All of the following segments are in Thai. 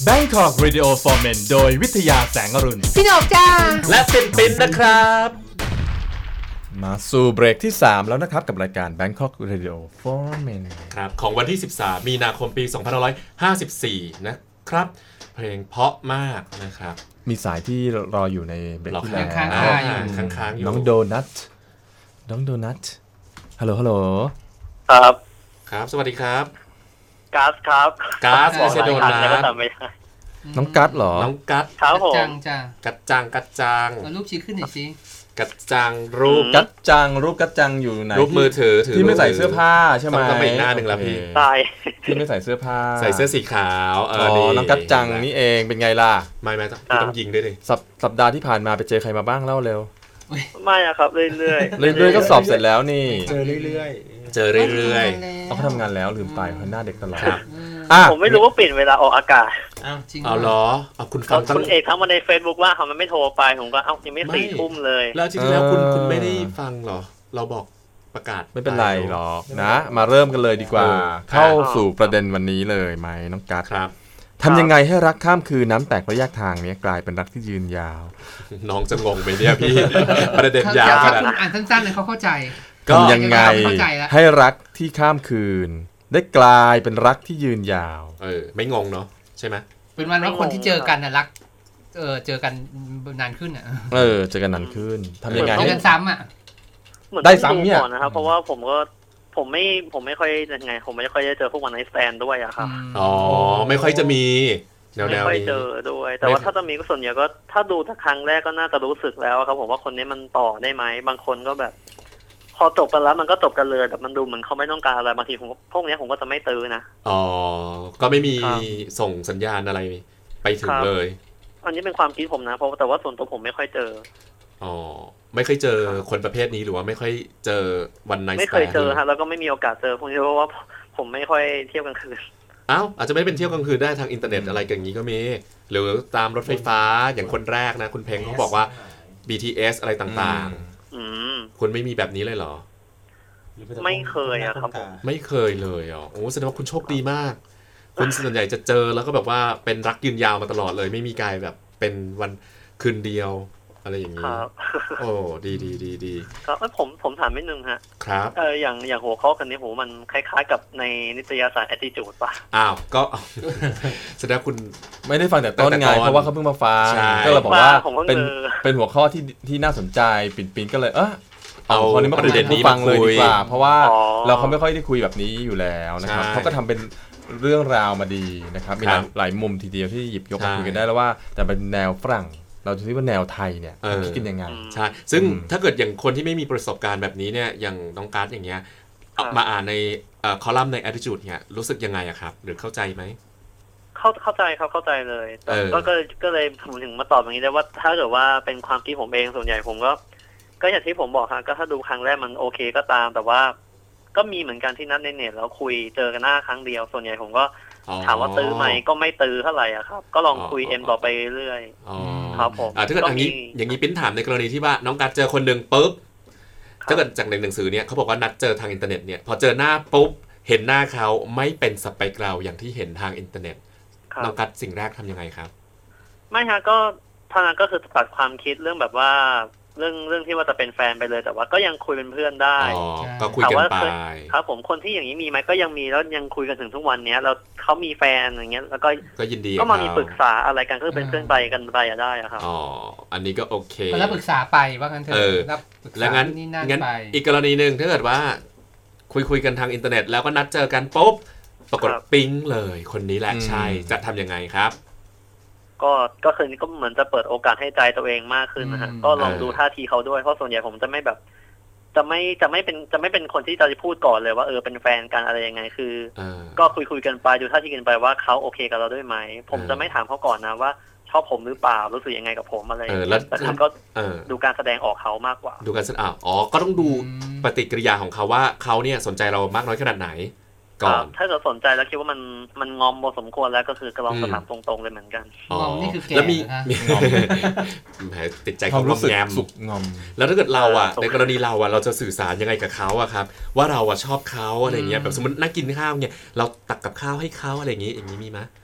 Bangkok Radio for Men โดยวิทยาแสงอรุณพี่หนกจ้าและปิ่นนะครับมาสู่เบรกที่3แล้วนะครับกับรายการ Bangkok Radio for Men ครับของวันที่13มีนาคมปี2554นะครับเพลงเพราะมากนะครับมีสายที่รออยู่ในเบรกที่แล้วค้างอยู่น้องโดนัทฮัลโหลครับสวัสดีครับก๊าซครับก๊าซไม่ใช่โดนัทน้องกั๊ดเหรอน้องกั๊ดครับผมกัดจังเอารูปชี้ขึ้นหน่อยสิกัดจังรูปกัดจังอยู่ไหนรูปมือถือที่ไม่ใส่เสื้อผ้าใช่ไหมต้องไปอีกหน้านึงแล้วพี่ใช่ที่ไม่ใส่เสื้อผ้าใส่เสื้อสีขาวน้องกัดจังนี่เองเป็นไงล่ะไม่ต้องยิงด้วยดิสัปดาห์ที่ผ่านมาไปเจอใครมาบ้างเล่าเร็วไม่อะครับเรื่อยๆก็สอบเสร็จแล้วนี่เจอเรื่อยเขาทำงานแล้วลืมไปเพราะหน้าเด็กตลอดผมไม่รู้ว่าปิดเวลาออกอากาศจริงเอาเหรอเอาคุณฟังคุณเอกทั้งมาใน Facebook ว่าเขาไม่โทรไปผมก็ยังไม่4 ทุ่มเลยแล้วจริงๆแล้วคุณไม่ได้ฟังเหรอเราบอกประกาศไม่เป็นไรหรอกนะมาเริ่มกันเลยดีกว่าเข้าสู่ประเด็นวันนี้เลยไหมน้องกั๊ดครับทำยังไงให้รักข้ามคืนน้ำแตกระยะทางนี้กลายเป็นรักที่ยืนยาวน้องจะงงไปเนี่ยพี่ประเด็นยาวขนาดอ่านสั้นๆเลยเขาเข้าใจทำยังไงให้รักที่ข้ามคืนได้กลายเป็นรักที่ยืนยาวไม่งงเนาะใช่ไหมเป็นวันว่าคนที่เจอกันนะรักเจอกันนานขึ้นอ่ะเจอกันนานขึ้นทำยังไงให้กันซ้ำอ่ะได้ซ้ำเนี่ยนะครับเพราะว่าผมไม่ค่อยยังไงผมไม่ค่อยได้เจอพวกวันไนท์สแตนด์ด้วยอะครับไม่ค่อยจะมีไม่ค่อยเจอด้วยแต่ว่าถ้าจะมีก็ส่วนใหญ่ก็ถ้าดูถ้าครั้งแรกก็น่าจะรู้สึกแล้วครับผมว่าคนนี้มันต่อได้ไหมบางคนก็แบบพอจบกันแล้วมันก็จบกันเลยแต่มันดูเหมือนเขาไม่ต้องการอะไรบางทีผมพวกนี้ผมก็จะไม่ตื้อนะก็ไม่มีส่งสัญญาณอะไรไปถึงเลยอันนี้เป็นความคิดผมนะเพราะแต่ว่าส่วนตัวผมไม่ค่อยเจอไม่เคยเจอคนประเภทนี้หรือว่าไม่ค่อยเจอวันไนท์สแตนด์ไม่เคยเจอฮะแล้วก็ไม่มีโอกาสเจอพวกนี้เพราะว่าผมไม่ค่อยเที่ยวกลางคืนอาจจะไม่เป็นเที่ยวกลางคืนได้ทางอินเทอร์เน็ตอะไรอย่างนี้ก็มีหรือตามรถไฟฟ้าอย่างคนแรกนะคุณเพ็งเขาบอกว่า BTS อะไรต่างๆคุณไม่มีแบบนี้เลยเหรอไม่เคยอะครับผมไม่เคยเลยโอ้แสดงว่าคุณโชคดีมากคุณส่วนใหญ่จะเจอแล้วก็แบบว่าเป็นรักยืนยาวมาตลอดเลยไม่มีการแบบเป็นวันคืนเดียวอะไรอย่างนี้โอ้ดีครับผมถามนิดนึงฮะครับอย่างหัวข้อกันนี้ผมมันคล้ายๆกับในนิตยสาร Attitude ป่ะก็แสดงคุณไม่ได้ฟังแต่ต้นไงเพราะว่าเขาเพิ่งมาฟังก็เลยบอกว่าเป็นหัวข้อที่น่าสนใจปิ่นก็เลยเอาข้อนี้มาประเด็นนี้ฟังเลยดีกว่าเพราะว่าเราเขาไม่ค่อยได้คุยแบบนี้อยู่แล้วนะครับเขาก็ทำเป็นเรื่องราวมาดีนะครับมีหลายมุมทีเดียวที่หยิบยกมาคุยกันได้แล้วว่าแต่เป็นแนวฝรั่งเราจะคิดว่าแนวไทยเนี่ยคิดกันยังไงใช่ซึ่งถ้าเกิดอย่างคนที่ไม่มีประสบการณ์แบบนี้เนี่ยอย่างน้องการ์ดอย่างเงี้ยมาอ่านในคอลัมน์ใน Attitude เนี่ยรู้สึกยังไงอะครับหรือเข้าใจไหมเข้าใจครับเข้าใจเลยก็เลยผมถึงมาตอบอย่างนี้ได้ว่าถ้าเกิดว่าเป็นความคิดผมเองส่วนใหญ่ผมก็อย่างที่ผมบอกครับก็ถ้าดูครั้งแรกมันโอเคก็ตามแต่ว่าก็มีเหมือนกันที่นัดในเน็ตแล้วคุยเจอกันหน้าครั้งเดียวส่วนใหญ่ผมก็ถามว่าตื้อไหมก็ไม่ตื้อเท่าไหร่อ่ะครับก็ลองคุยต่อไปเรื่อยครับผมถ้าเกิดอย่างนี้ปิ้นถามในกรณีที่ว่าน้องการเจอคนหนึ่งปุ๊บถ้าเกิดจากในหนังสือเนี่ยเขาบอกว่านัดเจอทางอินเทอร์เน็ตเนี่ยพอเจอหน้าปุ๊บเห็นหน้าเขาไม่เป็นสเปคเราอย่างที่เห็นทางอินเทอร์เน็ตน้องการสิ่งแรกทำยังไงครับไม่ฮะก็ทางนั้นก็คือตัดความคิดเรื่องแบบว่าเรื่องที่ว่าจะเป็นแฟนไปเลยแต่ว่าก็ยังคุยเป็นเพื่อนได้ก็คุยกันไปครับผมคนที่อย่างนี้มีไหมก็ยังมีแล้วยังคุยกันถึงทุกวันนี้แล้วเขามีแฟนอย่างเงี้ยแล้วก็ยินดีก็มามีปรึกษาอะไรกันก็เป็นเพื่อนไปกันไปได้ครับอันนี้ก็โอเคแล้วปรึกษาไปว่างั้นเถอะแล้วงั้นอีกกรณีนึงถ้าเกิดว่าคุยกันทางอินเทอร์เน็ตแล้วก็นัดเจอกันปุ๊บปรากฏปิ๊งเลยคนนี้แหละใช่จะทำยังไงครับก็คือก็เหมือนจะเปิดโอกาสให้ใจตัวเองมากขึ้นนะฮะก็ลองดูท่าทีเขาด้วยเพราะส่วนใหญ่ผมจะไม่แบบจะไม่เป็นคนที่จะพูดก่อนเลยว่าเป็นแฟนกันอะไรยังไงคือก็คุยกันไปดูท่าทีกันไปว่าเขาโอเคกับเราด้วยไหมผมจะไม่ถามเขาก่อนนะว่าชอบผมหรือเปล่ารู้สึกยังไงกับผมอะไรแต่ทำก็ดูการแสดงออกเขามากกว่าดูการแสดงก็ต้องดูปฏิกิริยาของเขาว่าเขาเนี่ยสนใจเรามากน้อยขนาดไหนถ้าจะสนใจแล้วคิดว่ามันงอมพอสมควรแล้วก็คือก็ลองสมัครตรงๆเลยเหมือนกันงอมนี่คือแก่แล้วมีงอมติดใจของแงมสุกงอมแล้วถ้าเกิดเราในกรณีเราจะสื่อสารยังไงกับเขาครับว่าเราชอบเขาอะไรเงี้ยแบบสมมตินั่งกินข้าวเนี่ยเราตักกับข้าวให้เขาอะไรอย่างนี้มีไหม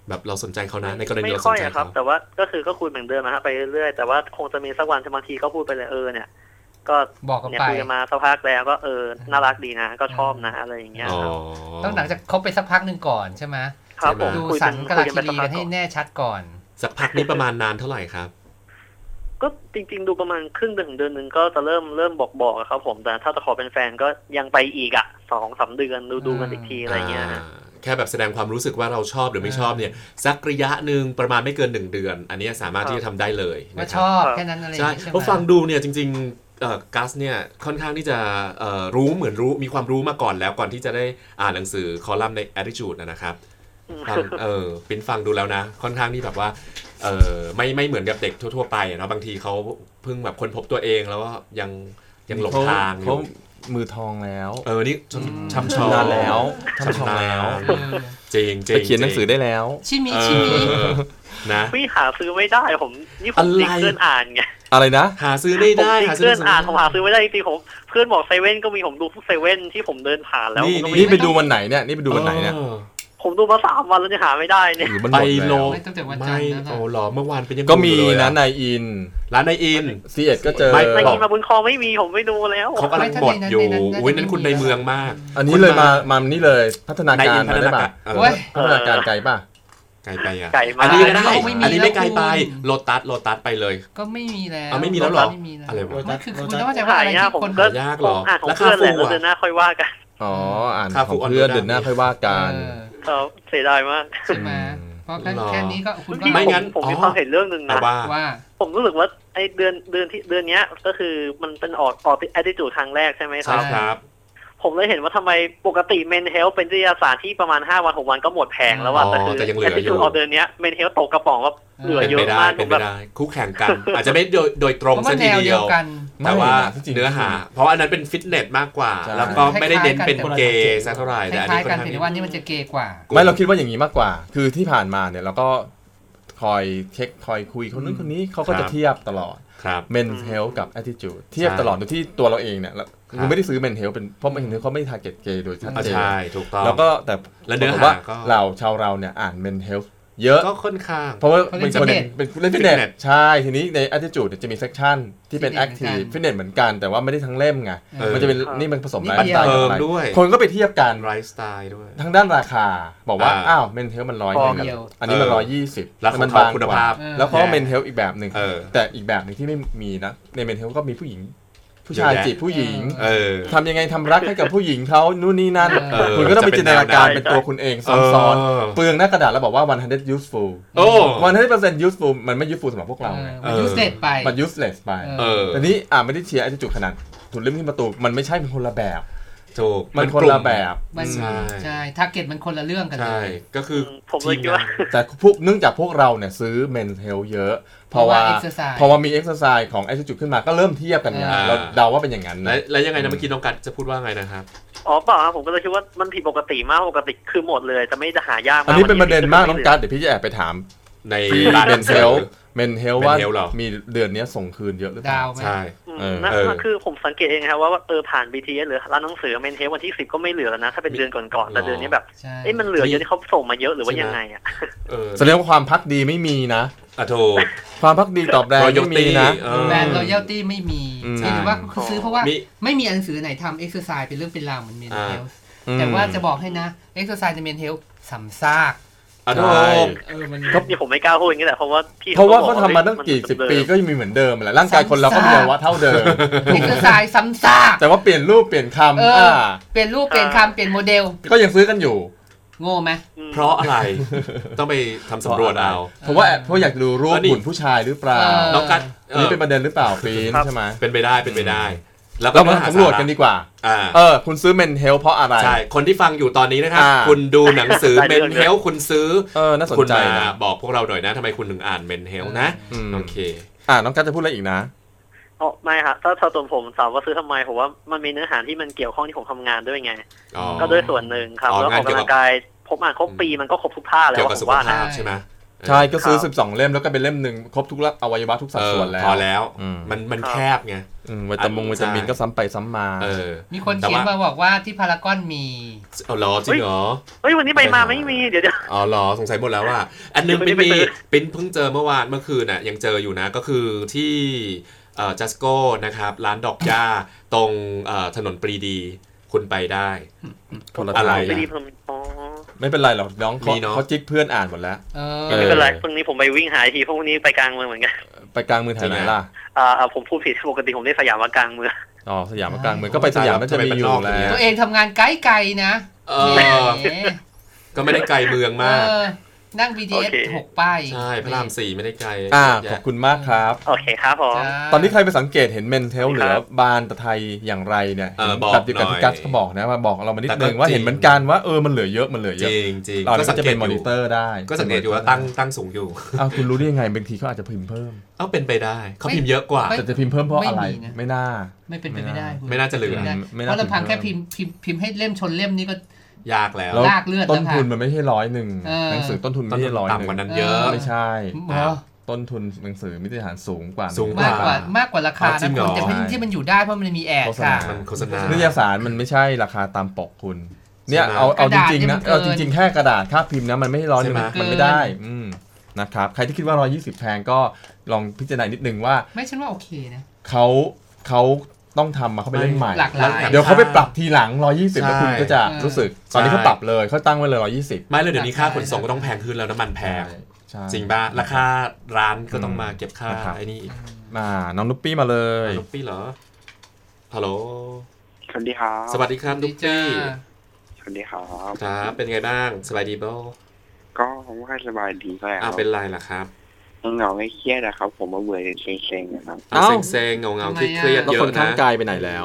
แบบเราสนใจเขานะในกรณีไม่เราสค่อน ยใจอะครับเขาแต่ว่าก็คือก็คุยเหมือนเดิมนะฮะไปเรื่อยๆแต่ว่าคงจะมีสักวันบางทีก็พูดไปเลยเนี่ยก็บอกกันเนี่ยไปคุยกันมาสักพักแล้วก็น่ารักดีนะก็ชอบนะอะไรอย่างเงี้ยอ๋อครับต้องหลังจากคบไปสักพักหนึ่งก่อนใช่ไหมครับผมดูคุยสักัน นกคุลายกันไปคีสักรีพักักนให้ก่อนแน่ชัดก่อนสักพักนี้ประมาณนานเท่าไหร่ครับก็จริงๆดูประมาณครึ่งเดือนนึงก็จะเริ่มบอกอะครับผมแต่ถ้าจะขอเป็นแฟนก็ยังไปอีก2-3 เดือนดูกันอีกทีอะไรเงี้ยฮะแค่แบบแสดงความรู้สึกว่าเราชอบหรือไม่ชอบเนี่ยสักระยะหนึ่งประมาณไม่เกิน1 เดือน อันนี้สามารถที่จะทำได้เลยว่านะคชรับอบแค่นั้นอะไรอย่างใช่เงี้ยใช่ไหเพมราะฟังดูเนี่ยจริงๆกัสเนี่ยค่อนข้างที่จะรู้มีความรู้มาก่อนแล้วก่อนที่จะได้อ่านหนังสือคอลัมน์ใน Attitude นะครับฟังเป็นฟังดูแล้วนะค่อนข้างที่แบบว่าไม่เหมือนกับเด็กทั่วๆไปเนาะบางทีเขาเพิ่งแบบค้นพบตัวเองแล้วก็ยังหลงทางอยู่มือทองแล้วนี่ช้ำชองนานแล้วทำชองแล้วจริงไปเขียนหนังสือได้แล้วชิมิชิมินะพี่หาซื้อไม่ได้ผมติ๊กเพื่อนอ่านไงอะไรนะหาซื้อไม่ได้ผมติ๊กเพื่อนอ่านผมหาซื้อไม่ได้จริงๆผมเพื่อนบอกเซเว่นก็มีผมดูพวกเซเว่นที่ผมเดินผ่านแล้วนี่ไปดูวันไหนเนี่ยนี่ไปดูวันไหนเนี่ยผมดูมา3 วันแล้วจะหาไม่ได้เนี่ยหรือมันหไปมดโลแล้วไม่ตั้งแต่วันจันทร์นะโอ้หรอเมื่อวานเป็นยังก็มีอยู่เลยนะอะนายอินร้านนายอิน C1 ก็เจอไม่ในกินมาบุญคลองไม่มีผมไม่ดูแล้วเขากำลังหมดอยู่อุ้ยนั้นคุณในเมืองมากอันนี้เลยมานี่เลยพัฒนาในกาอิรนพัมาฒได้นาป่ะการโอ้ยพัฒนาการไกลป่ะไกลไปอ่ะไก่มาอันนี้ก็ได้ไม่มีอันนี้ไม่ไกลไปแล้วคุณโลตัสไปเลยก็ไม่มีแล้วไม่มีแล้วเหรอไม่มีแล้วอะไรวะไม่คือคุณต้องเข้าใจว่าหาอะไรยากที่ผคมนก็ยากเหรออ่านของแล้วค่าเพื่อนแหละฟูอะแล้วเดือนหน้าค่อยว่ากันอ๋ออ่านค่าขฟูองอ่อนเพื่อนดูได้เดือนหน้าค่อยว่ากันครับเสียดายมากใช่ไหมเพราะแค่นี้ก็คุณก็ไม่งั้นผมมีความเห็นเรื่องหนึ่งแต่นะว่าผมรู้สึกว่าไอ้เดือนเนี้ยก็คือมันเป็นออกattitude ครั้งแรกใช่ไหมคใช่รับครับผมเลยเห็นว่าทำไมปกติ Men Health เป็นวิทยาศาสตร์ที่ประมาณ5 วัน 6 วันก็หมดแผงแล้วว่าแต่คือแต่ยังเหลืออยู่ attitude ออกเดือนเนี้ย Men Health ตกกระป๋องก็เหลือเป็นเยไปอะได้มากเป็นแบไปบได้คู่แข่งกัน อาจจะไม่โดยตรงเพราะซะว่าแนทีวเดีเดียยว วกันแต่ว่าจริงๆเนื้อหา เพราะอันนั้นเป็นฟิตเนสมากกว่าใช่แล้วก็ไม่ได้เน้นเป็นเกย์สักเท่าไหร่คแต่อันล้านี้ยค่อๆกันนข้างเพียงแต่ว่านี่มันจะเกย์กว่าไม่เราคิดว่าอย่างนี้มากกว่า คือที่ผ่านมาเนี่ยเราก็คอยเช็คคอยคุยคนนู้นคนนี้เขาก็จะเทียบตลอดครับ men's health กับ attitude เทียบตลอดโดยที่ตัวเราเองเนี่ยคือไม่ได้ซื้อ men's health เป็นเพราะ men's health เขาไม่ target gay โดยชัดเจนใช่ถูกต้องแล้วก็แต่และเนื้อหาว่าก็ชาวเราเนี่ยอ่าน men's health เยอะก็ค่อนข้างเพราะว่าเขาเล่เป็นนคน fitness เป็นเล่นฟิตเน fitness สใช่ ทีนี้ใน attitude เนี่ยจะมี section ที่เป็น fitness active เหมือนกันฟิตเนสเหมือนกันแต่ว่าไม่ได้ทั้งเล่มไงเออมันจะเป็นนี่มันผสมนิไลดฟ์เดีสยวไตล์กับอะไรด้วยคนก็ไปเทียบกันไลฟ์สไตล์ด้วยทั้งด้านราคาบอกว่าอ่าอ้าว men's health มัน100 พอนึงเดียวอันนี้มันเออ 120 แล้วของมันเขาบางคุณกว่าภาพแล้วเขาแย่ men's health อีกแบบหนึ่งเออแต่อีกแบบหนึ่งที่ไม่มีนะใน men's health ก็มีผู้หญิง ผู้ชายเยอะแยะจีบผู้หญิงเออทำยังไงทำรักให้กับผู้หญิงเขานู่นนี่นั่นเออคุณก็ต้องไปจินตนาการจะเป็เป็นนตัวคุณเองซ้อนๆเปลืองหน้ากระดาษแล้วบอกว่า100 useful โอ้ 100% useful มันไม่ useful สำหรับพวกเราไงมันยูสเด็ดไปมัน useless ไปเออแต่นี้ไม่ได้เชียร์attitude ขนาดถูกเล่มที่ประตูมันไม่ใช่เป็นคนละแบบถูกมันคนละแบบมันใช่ใช่ทาร์เก็ตมันคนละเรื่องกันเลใช่ยก็คือผมเลยคิดว่าแต่เนื่องจากพวกเราเนี่ยซื้อ men's health เยอะเพราะว่า exercise พอมี exercise ของ attitude ขึ้นมาก็เริ่มเทียบกันไงอ่าเราเดาว่าเป็นอย่างนั้นแล้วยังไงนะเมื่อกี้น้องกัดจะพูดว่าไงนะครับอ๋อเปล่าครับผมก็เลยคิดว่ามันผิดปกติมากปกติคือหมดเลยจะไม่จะหายากมากอันนี้เป็นประเด็นมากน้องกัสเดี๋ยวพี่จะแอบไปถามในที่ร้านหนัง men's สือ health men's health ว่า men's health เหรอมีเดือนนี้ส่งคืนเยอะหรือเปล่าดาวไหมใช่นั่นเออคือผมสังเกตเองครับว่าผ่าน BTS หรือร้านหนังสือ Men Health วันที่10ก็ไม่เหลือแล้วนะถ้าเป็นเดือนก่อนๆแต่เดือนนี้แบบใช่มันเหลือเยอะที่เขาส่งมาเยอะหรือว่ายังไงอ่ะเออแสดงว่าความพักดีไม่มีนะถูกความพักดีตอบแรงไม่มีนะเออแบรนด์ loyalty ไม่มีอืมหรือว่าคือซื้อเพราะว่ามีไม่มีหนังสือไหนทำ exercise เป็นเรื่องเป็นราวเหมือน men อ่า health แต่ว่าจะบอกให้นะ exercise ใน men health สำซากอ่ะใช่ถูกมันนี่ผมไม่กล้าพูดอย่างนี้แหละเพราะว่าพี่เพราะว่าเขาทำมาตั้งกี่สิบปีก็ยังมีเหมือนเดิมแหละร่างกายคนเราก็มีอวัยวะเท่าเดิม exercise ซ้ำซากแต่ว่าเปลี่ยนรูปเปลี่ยนคำเปลี่ยนรูปเปลี่ยนคำเปลี่ยนโมเดลก็ยังซื้อกันอยู่โง่ไหมเพราะอะไร ต้องไปทำสำรวจเอาเพราะอยากดูรูปหุ่นผู้ชายหรือเปล่าน้องกัดอันนี้เป็นประเด็นหรือเปล่าฟีนใช่ไหมเป็นไปได้เป็นไปได้ แล้วก็เรามาสำรวจกันดีกว่า คุณซื้อ Men Health เพราะอะไรใช่คนที่ฟังอยู่ตอนนี้นะครับ คุณดูหนังสือ Men Health คุณซื้อน่าสนคุณใจมานะบอกพวกเราหน่อยนะทำไมคุณถึงอ่าน Men Health นะโอเคน้องกัสจะพูดอะไรอีกนะอ๋อไม่ครับถ้าตัวผมถามว่าซื้อทำไมผมว่ามันมีเนื้อหาที่มันเกี่ยวข้องที่ผมทำงานด้วยไง ก็ด้วยส่วนหนึ่งครับแล้วออกกำลังกายผมอ่านครบปีมันก็ครบทุกท่าแล้วเกี่ยวกับผสุมขว่าภานะพใช่ไหมใช่ก็ซื้อ12เล่มแล้วก็เป็นเล่มนึงครบทุกอวัยวะทุกสัดส่วนแล้วพอแล้วมันแคบไงวิตามินก็ซ้ำไปซ้ำมามีคนเขียนมาบอกว่าที่พารากอนมีเหรอจริงเหรอเฮ้ยวันนี้ไปมาไม่มีเดี๋ยวอ๋อเหรอสงสัยหมดแล้วว่าอันนึงไม่มีปิ้นเพิ่งเจอเมื่อคืนน่ะยังเจออยู่นะก็คือที่จัสโก้นะครับร้านดอกหญ้าตรงถนนปรีดีคุณไปได้อะไรไม่เป็นไรหรอกน้องเขาจิ๊กเพื่อนอ่านหมดแล้วไม่เป็นไรพรุ่งนี้ผมไปวิ่งหาทีพรุ่งนี้ไปกลางเมืองเหมือนกันไปกลางเมืองแถวไหนล่ะผมพูดผิดปกติผมได้สยามกลางเมืองสยามกลางเมืองก็ไปสยามน่าจะมีอยู่แล้วตัวเองทำงานไกลๆนะก็ไม่ได้ไกลเมืองมากนั่ง BTS 6 ป้ายใช่พระราม4ไม่ได้ไกลขอบคุณมากครับโอเคครับผมตอนนี้ใครไปสังเกตเห็นเมนเทลหรือบานตะไทยอย่างไรเนี่ยแบบเดียวกับที่กัสเขาบอกนะมาบอกเรามานิดนึงว่าเห็นเหมือนกันว่ามันเหลือเยอะจริงเราก็จะเป็นมอนิเตอร์ได้ก็สังเกตอยู่ว่าตั้งสูงอยู่คุณรู้ได้ยังไงบางทีเขาอาจจะพิมพ์เพิ่มเป็นไปได้เขาพิมพ์เยอะกว่าแต่จะพิมพ์เพิ่มเพราะอะไรไม่น่าไม่เป็นไปไม่ได้ไม่น่าจะเหลือเพราะลำพังแค่พิมพ์ให้เล่มชนเล่มนี้ก็ยากแล้วลากเลือดต้นทุนมันไม่ใช่100หนังสือต้นทุนไม่ใช่100ต่ำกว่านั้นเยอะไม่ใช่ต้นทุนหนังสือมิตรฐานสูงกว่ามากกว่าราคานะคุณแต่ที่มันอยู่ได้เพราะมันมีแอดค่ะโฆษณานิตยสารมันไม่ใช่ราคาตามปกคุณเนี่ยเอาจริงๆนะเอาจริงๆแค่กระดาษค่าพิมพ์นะมันไม่100มันไม่ได้นะครับใครที่คิดว่า120แพงก็ลองพิจารณานิดนึงว่าไม่ฉันว่าโอเคนะเขาต้องทำมาเขาไปเล่นใหม่เดี๋ยวเขาไปปรับทีหลัง120แล้วคุณก็จะรู้สึกตอนนี้เขาปรับเลยเขาตั้งไว้เลย120 ไม่เลยเดี๋ยวนี้ค่าขนส่งก็ต้องแพงขึ้นแล้วน้ำมันแพงจริงป่ะราคาร้านก็ต้องมาเก็บค่าไอ้นี่น้องนุ๊ปปี้มาเลยนุ๊ปปี้เหรอฮัลโหลสวัสดีครับสวัสดีครับนุ๊ปปี้สวัสดีครับครับเป็นไงบ้างสบายดีป่ะก็ไม่ค่อยสบายดีเท่าไหร่ครับเป็นไรล่ะครับเหงาไม่เครียดนะครับผมมาเบื่อเซ็งๆนะครับเซ็งๆเงาเครียดเยอะนะคนข้างกายไปไหนแล้ว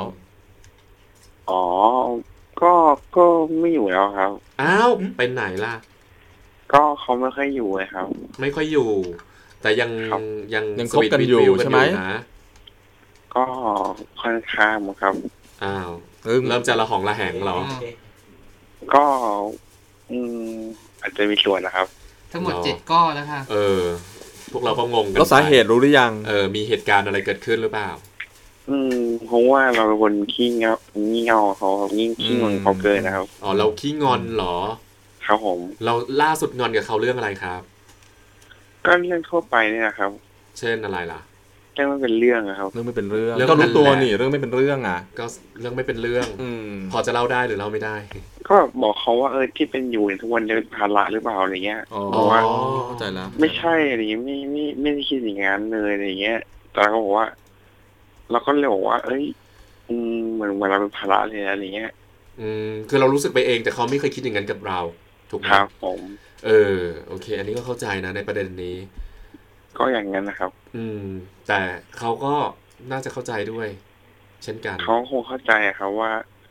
ก็ไม่อยู่แล้วครับไปไหนล่ะก็เขาไม่ค่อยอยู่เลยครับไม่ค่อยอยู่แต่ยังคบกันอยู่ใช่ไหมก็ค่อนข้างครับเริ่มจะระหองระแหงเหรอก็อาจจะมีส่วนนะครับทั้งหมด7ก้อแล้วค่ะพวกเราก็งงกันแล้วสาเหตุรู้หรือยังมีเหตุการณ์อะไรเกิดขึ้นหรือเปล่าเพราะว่าเราเป็นคนขี้เงาเขาขี้งอนเขาเกินนะครับเราขี้งอนเหรอครับผมเราล่าสุดงอนกับเขาเรื่องอะไรครับก็เรื่องทั่วไปนี่นะครับเช่นอะไรล่ะเรื่องไม่เป็นเรื่องนะครับเรื่องไม่เป็นเรื่องก็รู้ตัวนี่เรื่องไม่เป็นเรื่องก็เรื่องไม่เป็นเรื่องพอจะเล่าได้หรือเล่าไม่ได้ก็บอกเขาว่าที่เป็นอยู่ทุกวันจะเป็นภาระหรือเปล่าอะไรเงี้ยบอกว่าเข้าใจแล้วไม่ใช่อะไรไม่ได้คิดอย่างนั้นเลยอะไรเงี้ยแต่เขาบอกว่าเราก็เลยบอกว่าเหมือนเราเป็นภาระเลยอะไรเงี้ยคือเรารู้สึกไปเองแต่เขาไม่เคยคิดอย่างนั้นกับเราถูกไหมครับผมโอเคอันนี้ก็เข้าใจนะในประเด็นนี้ก็อย่างนั้นนะครับแต่เขาก็น่าจะเข้าใจด้วยเช่นกันเขาคงเข้าใจครับว่า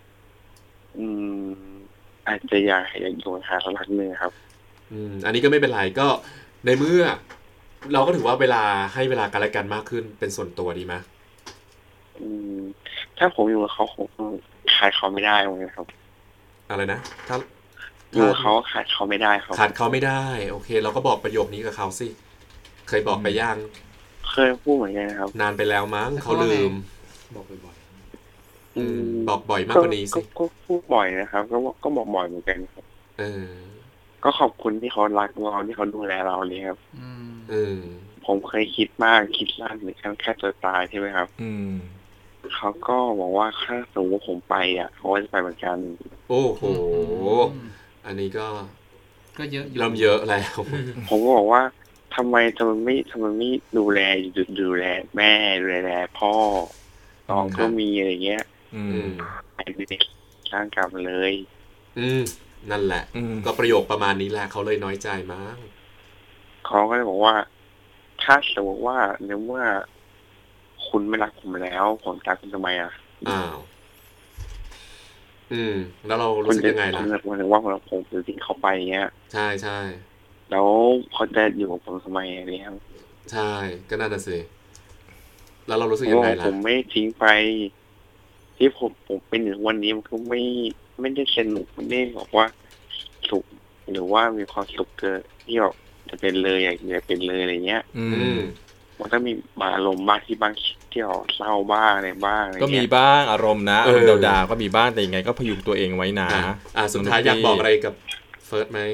อาจจะอยากอยู่หาสักพักนึงครับอันนี้ก็ไม่เป็นไรก็ในเมื่อเราก็ถือว่าเวลาให้เวลากันและกันมากขึ้นเป็นส่วนตัวดีไหมถ้าผมอยู่กับเขาคงขาดเขาไม่ได้เลยครับอะไรนะถ้าอยู่เขาขาดเขาไม่ได้ครับขาดเขาไม่ได้โอเคเราก็บอกประโยคนี้กับเขาสิเคยบอกไปยังเคยพูดเหมือนกันครับนานไปแล้วมั้งเขาลืมบอกบ่อยบอกบ่อยมากกว่านี้สิก็พูดบ่อยนะครับก็บอกบ่อยเหมือนกันครับก็ขอบคุณที่เขารักเราที่เขาดูแลเราเลยครับผมเคยคิดมากคิดสั้นหรือแค่ตัวตายใช่ไหมครับเขาก็บอกว่าถ้าสมมติผมไปเขาจะไปเหมือนกันโอ้โหอันนี้ก็เยอะเริ่มเยอะแล้วผมก็บอกว่าทำไมไม่ดูแลแม่ดูแลพ่อน้องก็มีอะไรเงี้ยไอ้เด็กสร้างกรรมเลยนั่นแหละก็ประโยคประมาณนี้แหละเขาเลยน้อยใจมั้งเขาก็เลยบอกว่าถ้าสมมติว่าเนื่องว่าคุณไม่รักผมแล้วผมรักคุณทำไมแล้วเรารู้สึกยังไงล่ะมันถึงว่าผมทิ้งเขาไปเงี้ยใช่ใช่แล้วเขาจะอยู่กับผมทำไมอะไรครับใช่ก็น่าจะสิแล้วเรารู้สึกยังไงล่ะผมไม่ทิ้งไปที่ผมเป็นอยู่วันนี้มันก็ไม่ได้สนุกไม่ได้บอกว่าสุขหรือว่ามีความสุขเกินที่แบบจะเป็นเลยอยากจะเป็นเลยอะไรเงี้ยมันก็มีบางอารมณ์บ้างที่บางที่ออกเศร้าบ้างอะไรบ้างก็มีบ้างอารมณ์นะอารมณ์ดาวๆก็มีบ้างแต่ยังไงก็พยุงตัวเองไว้นะสุดท้ายอยากบอกอะไรกับเฟิร์สไหม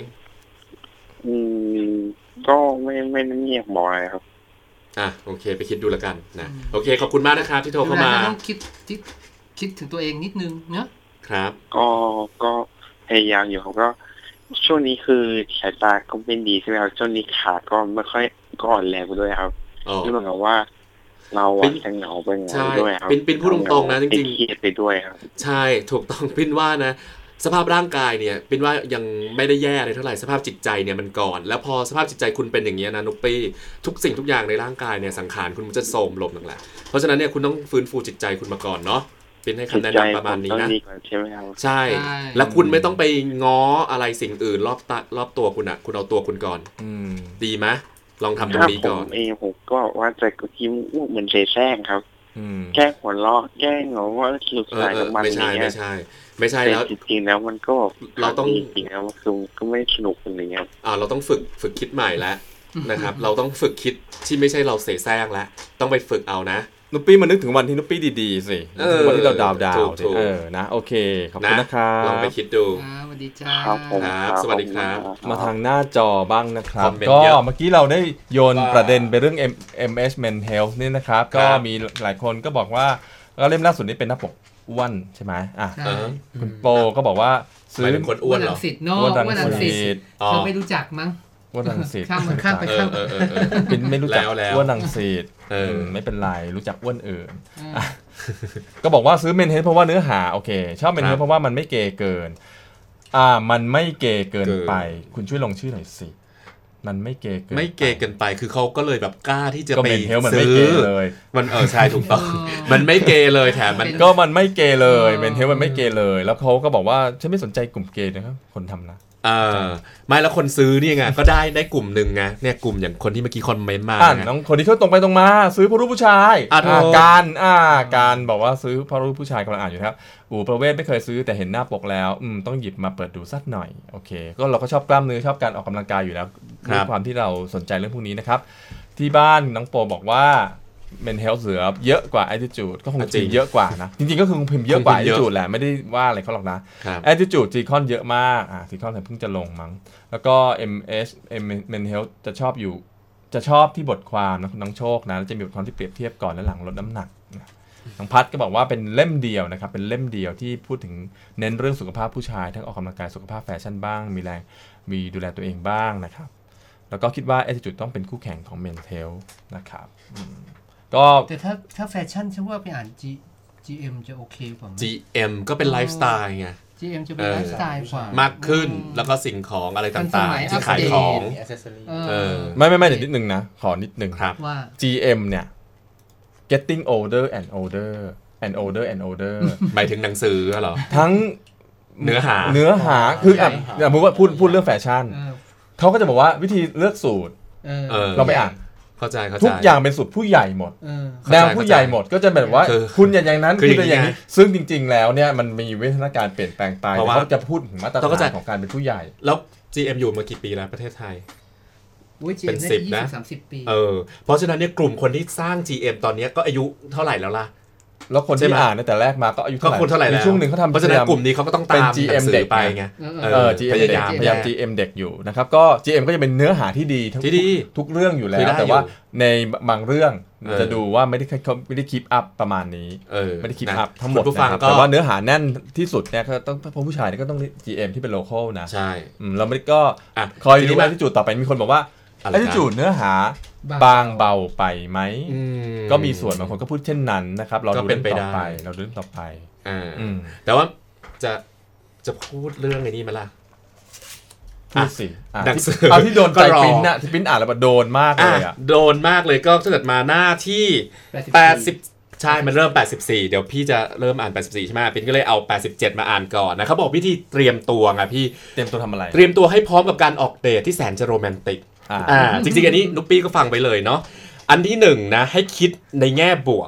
ก็ไม่เงียบบอกอะไรครับโอเคไปคิดดูแล้วกันนะโอเคขอบคุณมากนะครับที่โทรเข้ามาต้องคิดถึงตัวเองนิดนึงเนาะครับก็พยายามอยู่เขาก็ช่วงนี้คือสายตาก็เป็นดีใช่ไหมครับช่วงนี้ขาก็ไม่ค่อยก็อ่อนแรงไปด้วยครับที่เหมือนกับว่าเราจะเหงาไปเหงาด้วยครับปิ่นพูดตรงๆนะจริงๆเครียดไปด้วยครับใช่ถูกต้องปิ่นว่านะสภาพร่างกายเนี่ยปิ่นว่ายังไม่ได้แย่เลยเท่าไหร่สภาพจิตใจเนี่ยมันก่อนแล้วพอสภาพจิตใจคุณเป็นอย่างเงี้ยนะนุ๊กปี้ทุกสิ่งทุกอย่างในร่างกายเนี่ยสังขารคุณมันจะโทรมลงนั่นแหละเพราะฉะนั้นเนี่ยคุณต้องฟื้นฟูจิตใจคุณมาก่อนเนาะปิ่นให้คำแนะนำประมาณนี้นะใช่แล้วคุณไม่ต้องไปง้ออะไรสิ่งอื่นรอบตัวคุณอ่ะคุณเอาตัวคุณก่อนดีไหมลองทำตรงนี้ก่อนผมก็ว่าจะยิ้มเหมือนเสแสร้งครับแกล้งหัวเราะแกล้งว่าสนุกสนานกับมันอย่างเงี้ยไม่ใช่แล้วจริงๆแล้วมันก็เราต้องจริงๆแล้วคือก็ไม่สนุกอะไรเงี้ยเราต้องฝึกคิดใหม่แล้วนะครับเราต้องฝึกคิดที่ไม่ใช่เราเสแสร้งแล้วต้องไปฝึกเอานะนุ๊ปปี้มานึกถึงวันที่นุ๊ปปี้ดีๆสิวันที่เราดาวนะโอเคขอบคุณนะครับลองไปคิดดูสวัสดีจ้าครับสวัสดีครับมาทางหน้าจอบ้างนะครับก็เมื่อกี้เราได้โยนประเด็นไปเรื่อง MS Men's Health นี่นะครับก็มีหลายคนก็บอกว่าก็เล่มล่าสุดนี้เป็นหน้าปกอ้วนใช่ไหมคุณโปก็บอกว่าซื้อคนอ้วนเหรออ้วนรังสิตเธอไม่รู้จักมั้งอ้วนรังสิตข้ามไปเป็นไม่รู้จักอ้วนรังสิตไม่เป็นไรรู้จักอ้วนอื่นก็บอกว่าซื้อเมนเฮดเพราะว่าเนื้อหาโอเคชอบเมนเฮดเพราะว่ามันไม่เกย์เกินมันไม่เกย์เกินไปคุณช่วยลงชื่อหน่อยสิมันไม่เกย์เกินไปคือเขาก็เลยแบบกล้าที่จะไปซื้อเลยมันใช่ถูกต้องมันไม่เกย์เลยแถมมันไม่เกย์เลยเมนเฮดมันไม่เกย์เลยแล้วเขาก็บอกว่าฉันไม่สนใจกลุ่มเกย์นะครับคนทำนะไม่แล้วคนซื้อนี่ไงก็ได้กลุ่มหนึ่งไงเนี่ยกลุ่มอย่างคนที่เมื่อกี้คอมเมนต์มาน้องคนที่เขาตรงไปตรงมาซื้อเพราะรูปผู้ชายการบอกว่าซื้อเพราะรูปผู้ชายกำลังอ่านอยู่ครับประเวศไม่เคยซื้อแต่เห็นหน้าปกแล้วต้องหยิบมาเปิดดูสักหน่อยโอเคก็เราก็ชอบกล้ามเนื้อชอบการออกกำลังกายอยู่แล้วด้วยความที่เราสนใจเรื่องพวกนี้นะครับที่บ้านน้องโปบอกว่าMen's Health เสือเยอะกว่า Attitude ก็คงจริงเยอะกว่านะจริงๆก็คือพิมพ์เยอะกว่า Attitude แหละไม่ได้ว่าอะไรเขาหรอกนะ Attitude G-Con เยอะมากG-Con เพิ่งจะลงมั้งแล้วก็ Men's Health จะชอบที่บทความนะน้องโชคนะจะมีบทความที่เปรียบเทียบก่อนและหลังลดน้ำหนักน้องพัดก็บอกว่าเป็นเล่มเดียวนะครับเป็นเล่มเดียวที่พูดถึงเน้นเรื่องสุขภาพผู้ชายทั้งออกกำลังกายสุขภาพแฟชั่นบ้างมีดูแลตัวเองบ้างนะครับแล้วก็คิดว่า Attitude ต้องเป็นคู่แข่งของ Men's Health นะครับก็แต่ถ้าแฟชั่นฉันว่าไปอ่าน GM จะโอเคกว่า GM ก็เป็นไลฟ์สไตล์ไง GM จะเป็นไลฟ์สไตล์กว่ามากขึ้นแล้วก็สิ่งของอะไรต่างๆที่ขายของไม่เดี๋ยวนิดนึงนะขอนิดนึงว่า GM เนี่ย getting older and older and older and older หมายถึงหนังสือเหรอทั้งเนื้อหาคืออย่างว่าพูดเรื่องแฟชั่นเขาก็จะบอกว่าวิธีเลือกสูตรเราไปอ่านเข้าใจทุกอย่างเป็นสูตรผู้ใหญ่หมดแนวผู้ใหญ่หมดก็จะแบบว่าคุณอย่างนั้นคืออย่างนี้ซึ่งจริงๆแล้วเนี่ยมันมีวิวัฒนาการเปลี่ยนแปลงไปเขาจะพูดถึงมาตรฐานของการเป็นผู้ใหญ่แล้ว GM อยู่มากี่ปีแล้วประเทศไทยเป็น10นะ30 ปีเพราะฉะนั้นเนี่ยกลุ่มคนที่สร้าง GM ตอนนี้ก็อายุเท่าไหร่แล้วล่ะแล้วคนที่อ่านแต่แรกมาก็อายุเท่าไหร่ในช่วงหนึ่งเขาทำเพราะฉะนั้นกลุ่มนี้เขาก็ต้องตาม GM เด็กไปไงพยายาม GM เด็กอยู่นะครับก็ GM ก็จะเป็นเนื้อหาที่ดีทุกเรื่องอยู่แล้วแต่ว่าในบางเรื่องจะดูว่าไม่ได้คีปอัพประมาณนี้ไม่ได้คีปอัพทั้งหมดนะครับแต่ว่าเนื้อหาแน่นที่สุดเนี่ยก็ต้องพวกผู้ชายก็ต้อง GM ที่เป็นโลคอลนะใช่เราไม่ได้ก็คอยดูที่จุดต่อไปมีคนบอกว่าattitude เนื้อหาบางเบาไปไหมก็มีส่วนบางคนก็พูดเช่นนั้นนะครับเราดูเรื่องต่อไปแต่ว่าจะพูดเรื่องไอ้นี่มั้ยล่ะพูดสิที่โดนใจปิ้นน่ะที่ปิ้นอ่านแล้วโดนมากเลยอ่ะโดนมากเลยก็เกิดมาหน้าที่80ใช่มันเริ่ม84เดี๋ยวพี่จะเริ่มอ่าน84ใช่มั้ยปิ้นก็เลยเอา87มาอ่านก่อนนะเขาบอกวิธีเตรียมตัวไงพี่เตรียมตัวทำอะไรเตรียมตัวให้พร้อมกับการออกเดทที่แสนจะโรแมนติกจริงๆอันนี้นุ๊กปี้ก็ฟังไปเลยเนาะอันที่1นะให้คิดในแง่บวก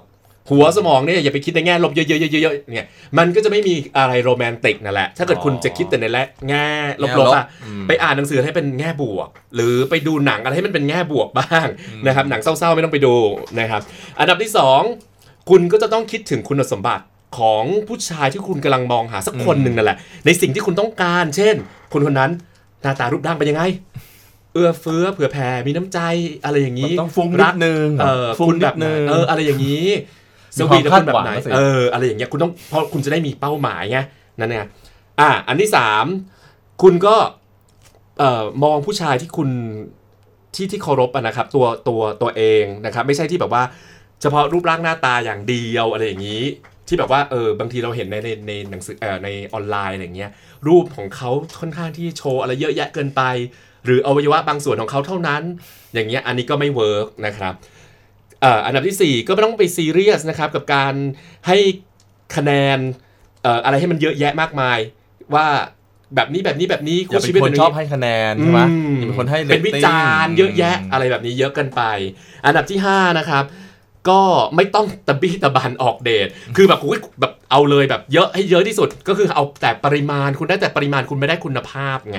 หัวสมองเนี่ยอย่าไปคิดในแง่ลบเยอะๆๆๆเนี่ยมันก็จะไม่มีอะไรโรแมนติกนั่นแหละถ้าเกิดคุณจะคิดแต่ในแง่ลบๆอ่ะไปอ่านหนังสือให้เป็นแง่บวกหรือไปดูหนังอะไรให้มันเป็นแง่บวกบ้างนะครับหนังเศร้าๆไม่ต้องไปดูนะครับอันดับที่2คุณก็จะต้องคิดถึงคุณสมบัติของผู้ชายที่คุณกำลังมองหาสักคนนึงนั่นแหละในสิ่งที่คุณต้องการเช่นคนคนนั้นหน้าตารูปร่างเป็นยังไงเอื้อเฟื้อเผื่อแผ่มีน้ำใจอะไรอย่างนี้ต้องฟุ้งนิดนึงฟุ้งแบบนึงอะไรอย่างนี้สวีทคุณแบบไหนอะไรอย่างเงี้ยคุณต้องเพราะคุณจะได้มีเป้าหมายไงนั่นไงอันที่3คุณก็มองผู้ชายที่คุณที่เคารพนะครับตัวเองนะครับไม่ใช่ที่แบบว่าเฉพาะรูปร่างหน้าตาอย่างเดียวอะไรอย่างนี้ที่แบบว่าบางทีเราเห็นในหนังสือในออนไลน์อะไรอย่างเงี้ยรูปของเขาค่อนข้างที่โชว์อะไรเยอะแยะเกินไปหรืออวัยวะบางส่วนของเขาเท่านั้นอย่างเงี้ยอันนี้ก็ไม่เวิร์กนะครับอันดับที่4ก็ไม่ต้องไปซีเรียสนะครับกับการให้คะแนนอะไรให้มันเยอะแยะมากมายว่าแบบนี้อย่าเป็นคนชอบให้คะแนนใช่ไหมอย่าเป็นคนให้เป็นวิจารณ์เยอะแยะอะไรแบบนี้เยอะเกินไปอันดับที่5นะครับก็ไม่ต้องตะบี้ตะบันออกเดทคือแบบเอาเลยแบบเยอะให้เยอะที่สุดก็คือเอาแต่ปริมาณคุณได้แต่ปริมาณคุณไม่ได้คุณภาพไง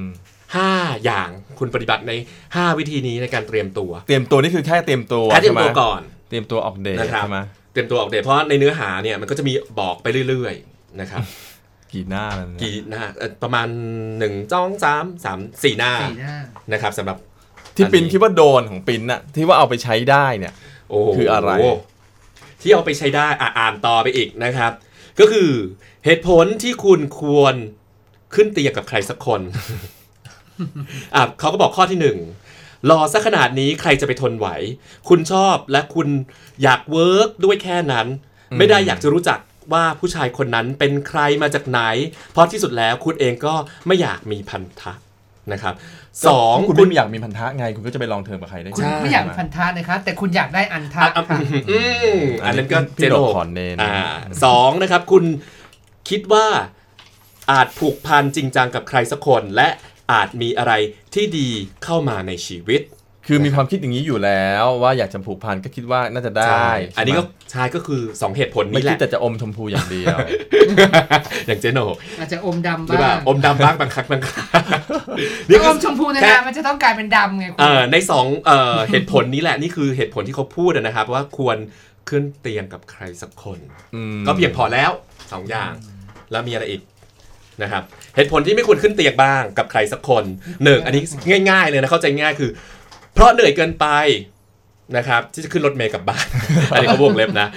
5อย่างคุณปฏิบัติใน5วิธีนี้ในการเตรียมตัวนี่คือแค่เตรียมตัวก่อนเตรียมตัวออกเดทใช่ไหมเตรียมตัวออกเดทเพราะในเนื้อหาเนี่ยมันก็จะมีบอกไปเรื่อยๆนะครับกี่หน้าประมาณ1 2 3 4หน้านะครับสำหรับที่ปินคิดว่าโดนของปินน่ะที่ว่าเอาไปใช้ได้เนี่ยคืออะไรที่เอาไปใช้ได้อ่านต่อไปอีกนะครับก็คือเหตุผลที่คุณควรขึ้นเตียงกับใครสักคนเขาก็บอกข้อที่1รอซะขนาดนี้ใครจะไปทนไหวคุณชอบและคุณอยากเวิร์กด้วยแค่นั้นไม่ได้อยากจะรู้จักว่าผู้ชายคนนั้นเป็นใครมาจากไหนเพราะที่สุดแล้วคุณเองก็ไม่อยากมีพันธะนะครับ2 คุณไม่อยากมีพันธะไงคุณก็จะไปลองเทอมกับใครได้คุณไม่อยากมีพันธะนะคะแต่คุณอยากได้อันธะค่ะอันนั้นก็เจโนคอนเนน 2นะครับคุณคิดว่าอาจผูกพันจริงจังกับใครสักคนและอาจมีอะไรที่ดีเข้ามาในชีวิตคือมีความคิดอย่างนี้อยู่แล้วว่าอยากจะผูกพันก็คิดว่าน่าจะได้อันนี้ก็ใช่ก็คือ2เหตุผลนี้แหละไม่คิดแต่จะอมชมพูอย่างเดียวอย่างเจโนอาจจะอมดำบ้างอมดำบ้างบางครั้งนี่อมชมพูนะมันจะต้องกลายเป็นดำไงใน2เหตุผลนี้แหละนี่คือเหตุผลที่เขาพูดนะครับว่าควรขึ้นเตียงกับใครสักคนก็เพียงพอแล้ว2อย่างแล้วมีอะไรอีกนะครับเหตุผลที่ไม่ควรขึ้นเตียงบ้างกับใครสักคน1อันนี้ง่ายๆเลยนะเข้าใจง่ายคือเพราะเหนื่อยเกินไปนะครับที่จะขึ้นรถเมล์กลับบ้าน อันนี้เขาวงเล็บนะ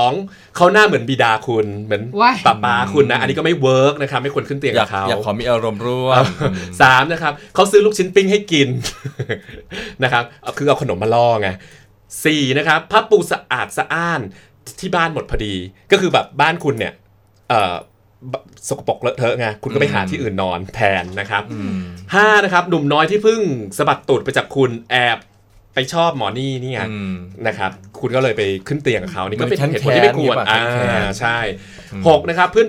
2เขาหน้าเหมือนบิดาคุณเหมือนป้าคุณนะอันนี้ก็ไม่เวิร์กนะครับไม่ควรขึ้นเตียงกับเขาอยากขอมีอารมณ์ร่วม 3นะครับเขาซื้อลูกชิ้นปิ้งให้กินนะครับคือเอาขนมมาล่อไง4นะครับผ้าปูสะอาดสะอ้านที่บ้านหมดพอดีก็คือแบบบ้านคุณเนี่ยสกปรกเลอะเทอะไงคุณก็ไปหาที่อื่นนอนแทนนะครับ5นะครับหนุ่มน้อยที่เพิ่งสะบัดตูดไปจากคุณแอบไปชอบหมอนี่นี่ไงนะครับคุณก็เลยไปขึ้นเตียงกับเขานี่ก็เป็นเหตุผลที่ไม่ควรใช่6นะครับเพื่อน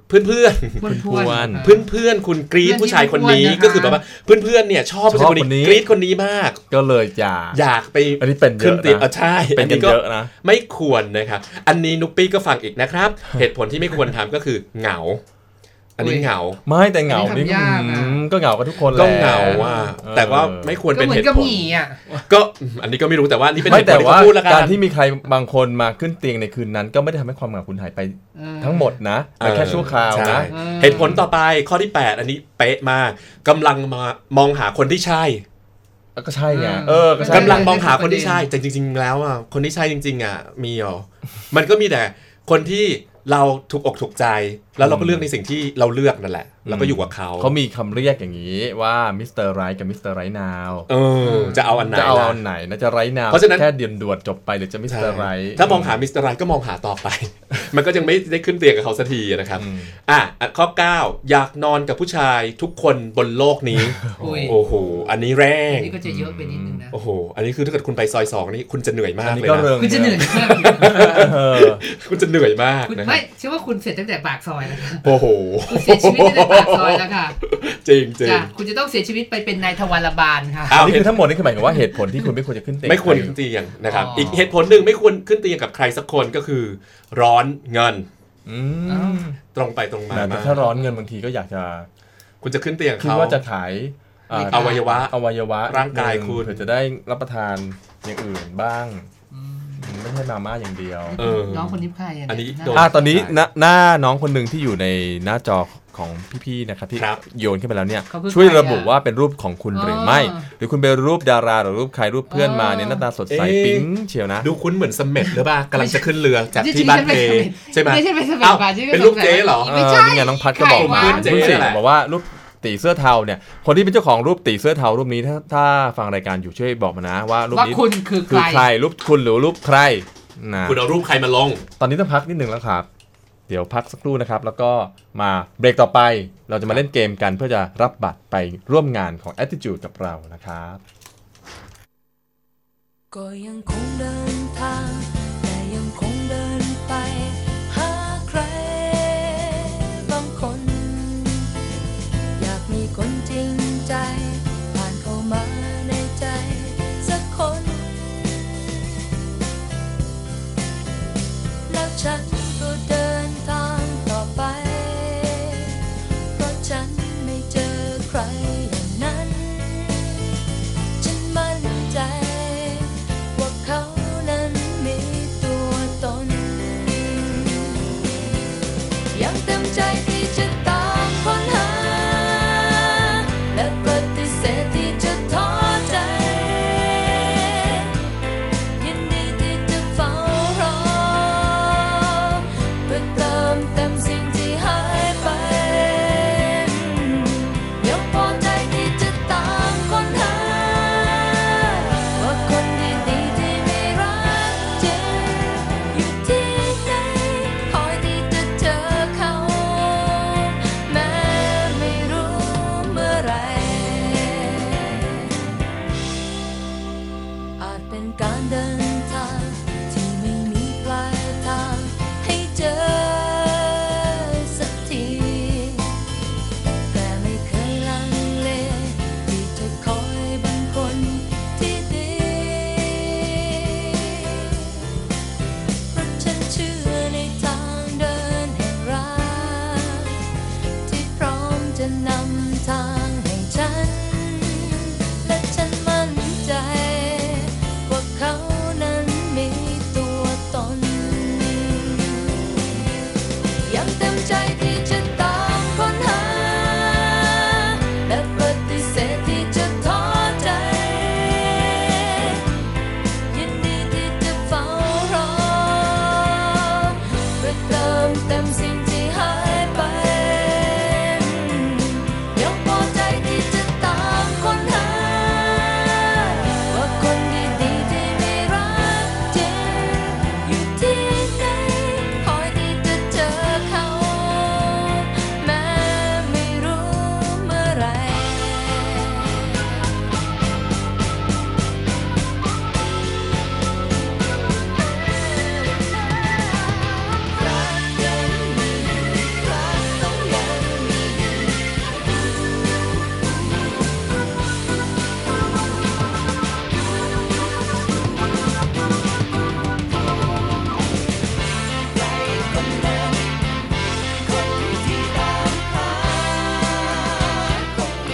คุณกรี๊ดผู้ชายคนนี้ก็คือแบบว่าเพื่อนเนี่ยชอบผู้ชายคนนี้กรี๊ดคนนี้มากก็เลยอยากไปขึ้นเตียงใช่เป็นกันเยอะนะไม่ควรนะครับอันนี้นุ๊ปปี้ก็ฟังอีกนะครับเหตุผลที่ไม่ควรทำก็คือเหงาอันนี้เหงาไม่แต่เหงานี่ก็เหงากันทุกคนแหละก็เหงาว่าแต่ว่าไม่ควรเป็นเหตุผลก็อันนี้ก็ไม่รู้แต่ว่านี่เป็นเหตุผลที่พูดแล้วกันการที่มีใครบางคนมาขึ้นเตียงในคืนนั้นก็ไม่ได้ทำให้ความเหงาคุณหายไปทั้งหมดนะแต่แค่ชั่วคราวนะเหตุผลต่อไปข้อที่8อันนี้เป๊ะมากกำลังมองหาคนที่ใช่ก็ใช่ไงกำลังมองหาคนที่ใช่แต่จริงๆแล้วอ่ะคนที่ใช่จริงๆอ่ะมีหรอมันก็มีแต่คนที่เราถูกอกถูกใจแล้วเราก็เลือกในสิ่งที่เราเลือกนั่นแหละแล้วก็อยู่กับเขามีคำเรียกอย่างนี้ว่ามิสเตอร์ไรท์กับมิสเตอร์ไรท์นาวจะเอาอันไหนนะจะไรท์นาวแค่เดือนด่วนจบไปหรือจะมิสเตอร์ไรท์ถ้ามองหามิสเตอร์ไรท์ก็มองหาต่อไปมันก็ยังไม่ได้ขึ้นเตียงกับเขาสักทีนะครับข้อ9อยากนอนกับผู้ชายทุกคนบนโลกนี้โอ้โหอันนี้แรงอันนี้ก็จะเยอะไปนิดนึงนะโอ้โหอันนี้คือถ้าเกิดคุณไปซอย2นี่คุณจะเหนื่อยมากเลยนะคุณจะเหนื่อยมากคุณจะเหนื่อยมากไม่เชื่อว่าคุณเสร็จตั้งแต่ปากซอยอยแล้วค่ะโอ้โหคุณเสียชีวิตในปากซอยแล้วค่ะจริงจริงคุณจะต้องเสียชีวิตไปเป็นนายทวารบาลค่ะนี่คือทั้งหมดนี่คือหมายถึงว่าเหตุผลที่คุณไม่ควรจะขึ้นเตียงไม่ควรขึ้นเตียงนะครับอีกเหตุผลหนึ่งไม่ควรขึ้นเตียงกับใครสักคนก็คือร้อนเงินตรงไปตรงมาแต่ถ้าร้อนเงินบางทีก็อยากจะคุณจะขึ้นเตียงเขาคิดว่าจะขายอวัยวะร่างกายคุณเพื่อจะได้รับประทานอย่างอื่นบ้างไม่ใช่มาม่าอย่างเดียวน้องคนนี้ใครอันนี้ตอนนี้หน้าน้องคนหนึ่งที่อยู่ในหน้าจอของพี่ๆนะครับที่โยนขึ้นไปแล้วเนี่ยช่วยระบุว่าเป็นรูปของคุณหรือไม่หรือคุณเป็นรูปดาราหรือรูปใครรูปเพื่อนมาเนี่ยหน้าตาสดใสปิ๊งเชียวนะดูคุ้นเหมือนสมเม็ดหรือเปล่ากำลังจะขึ้นเรือจากที่บ้านเพใช่ไหมไม่ใช่เป็นสมเม็ดเป็นรูปเจ๊เหรอไม่ใช่นี่ไงน้องพัดก็บอกมาบอกว่ารูปตีเสื้อเทาเนี่ยคนที่เป็นเจ้าของรูปตีเสื้อเทารูปนี้ถ้าฟังรายการอยู่ช่วยบอกมานะว่ารูปนี้คุณคือใครรูปคุณหรือรูปใครนะคุณเอารูปใครมาลงตอนนี้ต้องพักนิดนึงแล้วครับเดี๋ยวพักสักครู่นะครับแล้วก็มาเบรกต่อไปเราจะมาเล่นเกมกันเพื่อจะรับบัตรไปร่วมงานของ Attitude กับเรานะครับก็ยังคงเดินทางแต่ยังคงเดินไปหาใครบางคนอยากมีคนจริงใจผ่านเข้ามาในใจสักคนแล้วฉันก็เดินทางต่อไปเพราะฉันไม่เจอใครอย่างนั้นฉันมั่นใจว่าเขานั้นมีตัวตนยังเต็มใจที่จะตามค้นหาและปฏิเสธที่จะท้อใจยินดีที่จะเฝ้ารอเพื่อเติมเต็มสิ่งที่หายไปยังพอใจที่จะตามค้นหาว่าคนดีๆที่ไม่รักจริงอยู่ที่ไหนคอยที่จะเจอเขาแม้ไม่รู้เมื่อไรอาจเป็นการเดินทางที่ไม่มีปลายทางให้เจอสักทีแต่ไม่เคยลังเลที่จะคอยเป็นคนที่ดีเพราะฉันเชื่อในทางเดินแห่งรักที่พร้อมจะนำทางให้ฉันและฉันมั่นใจว่าเขานั้นมีตัวตนยังเต็มใจที่จะตามค้นหาและปฏิเสธที่จะท้อใจยินดีที่จะเฝ้ารอเพื่อเติมเต็มสิ่งที่หายไปยังพอใจที่จะตามค้นหาว่าคนดีๆที่ไม่รักจริงอยู่ที่ไหนคอยที่จะเจอเขาแม้ไม่รู้เมื่อไรรักยังมีรักต้องยังมีใจคนเดิมคนที่ตามหาคงมี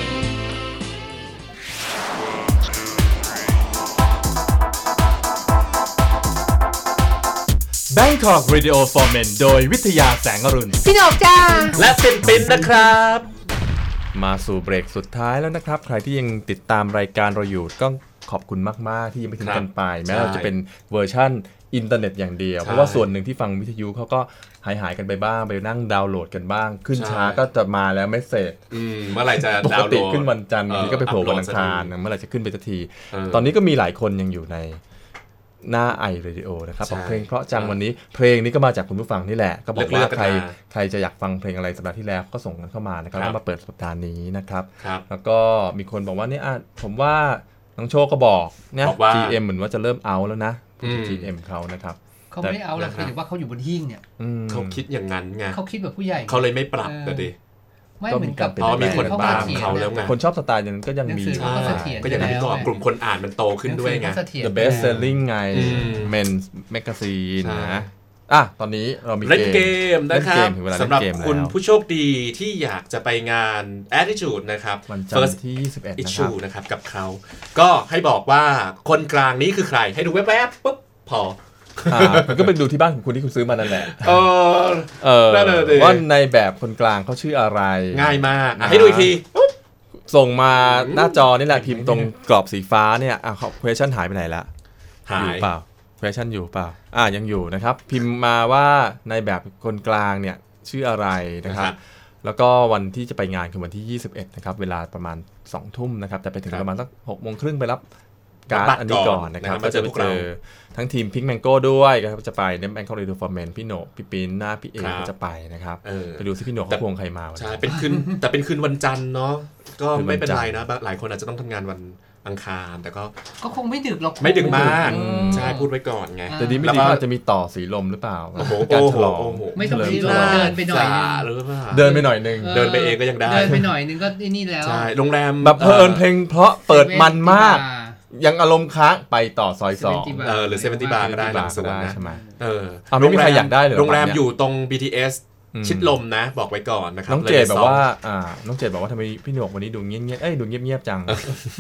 Bangkok Radio for Men โดยวิทยาแสงอรุณพี่หนกจ้าและปิ้นนะครับมาสู่เบรกสุดท้ายแล้วนะครับใครที่ยังติดตามรายการเราอยู่ก็ขอบคุณมากๆที่ยังไม่ทิ้งกันไปแม้เราจะเป็นเวอร์ชั่นอินเทอร์เน็ตอย่างเดียวเพราะว่าส่วนหนึ่งที่ฟังวิทยุเขาก็หายกันไปบ้างไปนั่งดาวน์โหลดกันบ้างขึ้นช้าก็จะมาแล้วไม่เสร็จเมื่อไหร่จะดาวน์โหลดปกติขึ้นวันจันทร์นี้ก็ไปโผล่วันอังคารเมื่อไหร่จะขึ้นไปสักทีตอนนี้ก็มีหลายคนยังอยู่ในหน้าไอเรดิโอนะครับเพลงเพราะจังวันนี้เพลงนี้ก็มาจากคุณผู้ฟังนี่แหละก็บอกว่าใครจะอยากฟังเพลงอะไรสัปดาห์ที่แล้วก็ส่งกันเข้ามานะครับก็มาเปิดสัปดาห์นี้นะครับแล้วก็มีคนบอกว่าเนี่ยผมว่าน้องโชคก็บอกเนี่ย GM เหมือนว่าจะเริ่มเอาแล้วนะ GM เขานะครับเขาไม่เอาหรอกหรือว่าเขาอยู่บนหิ้งเนี่ยเขาคิดอย่างนั้นไงเขาคิดแบบผู้ใหญ่เขาเลยไม่ปรับแต่ดิไม่เหมือนกับมีคนตามเขาแล้วไงคนชอบสไตล์นั้นก็ยังมีก็อย่างที่บอกกลุ่มคนอ่านมันโตขึ้นด้วยไง The Best Selling ไง Men's Magazine นะตอนนี้เรามีเล่นเกมนะครับสำหรับคุณผู้โชคดีที่อยากจะไปงาน Attitude นะครับ First ที่21 Issue นะครับกับเขาก็ให้บอกว่าคนกลางนี้คือใครให้ดูแวบๆปุ๊บพอก็ไปดูที่บ้านของคุณที่คุณซื้อมานั่นแหละว่าในแบบคนกลางเขาชื่ออะไรง่ายมากให้ดูอีกทีส่งมาหน้าจอนี่แหละพิมพ์ตรงกรอบสีฟ้าเนี่ยquestion หายไปไหนละอยู่เปล่าquestion อยู่เปล่ายังอยู่นะครับพิมพ์มาว่าในแบบคนกลางเนี่ยชื่ออะไรนะครับแล้วก็วันที่จะไปงานคือวันที่21นะครับเวลาประมาณ 20:00 นนะครับแต่ไปถึงประมาณสัก 18:30 นไปรับการอันนี้ก่อนนะครับก็จะไปเจอทั้งทีม Pink Mango ด้วยก็จะไปเน้นแบงค์คอร์ดิโดฟอร์แมนพี่โหนพี่ปิ้นหน้าพี่เอก็จะไปนะครับไปดูซิพี่โหนเขาควงใครมาใช่เป็นคืนแต่เป็นคืนวันจันทร์เนาะก็ไม่เป็นไรนะหลายคนอาจจะต้องทำงานวันอังคารแต่ก็คงไม่ดึกหรอกไม่ดึกมากใช่พูดไว้ก่อนไงแต่ดีไม่ดีอาจจะมีต่อสีลมหรือเปล่าการฉลองไม่ต้องเดินไปหน่อยเดินไปหน่อยนึงเดินไปเองก็ยังได้เดินไปหน่อยนึงก็นี่แล้วใช่โรงแรมแบบเพลินเพลงเพราะเปิดมันมากยังอารมณ์ค้างไปต่อซอย2 หรือ70 บาทก็ได้หลังสวนนะใช่ไหมไม่มีใครอยากได้เลยโรงแรมอยู่ตรง BTS ชิดลมนะบอกไว้ก่อนนะครับน้องเจดบอกว่าน้องเจดบอกว่าทำไมพี่หนวกวันนี้ดูเงียบดูเงียบจัง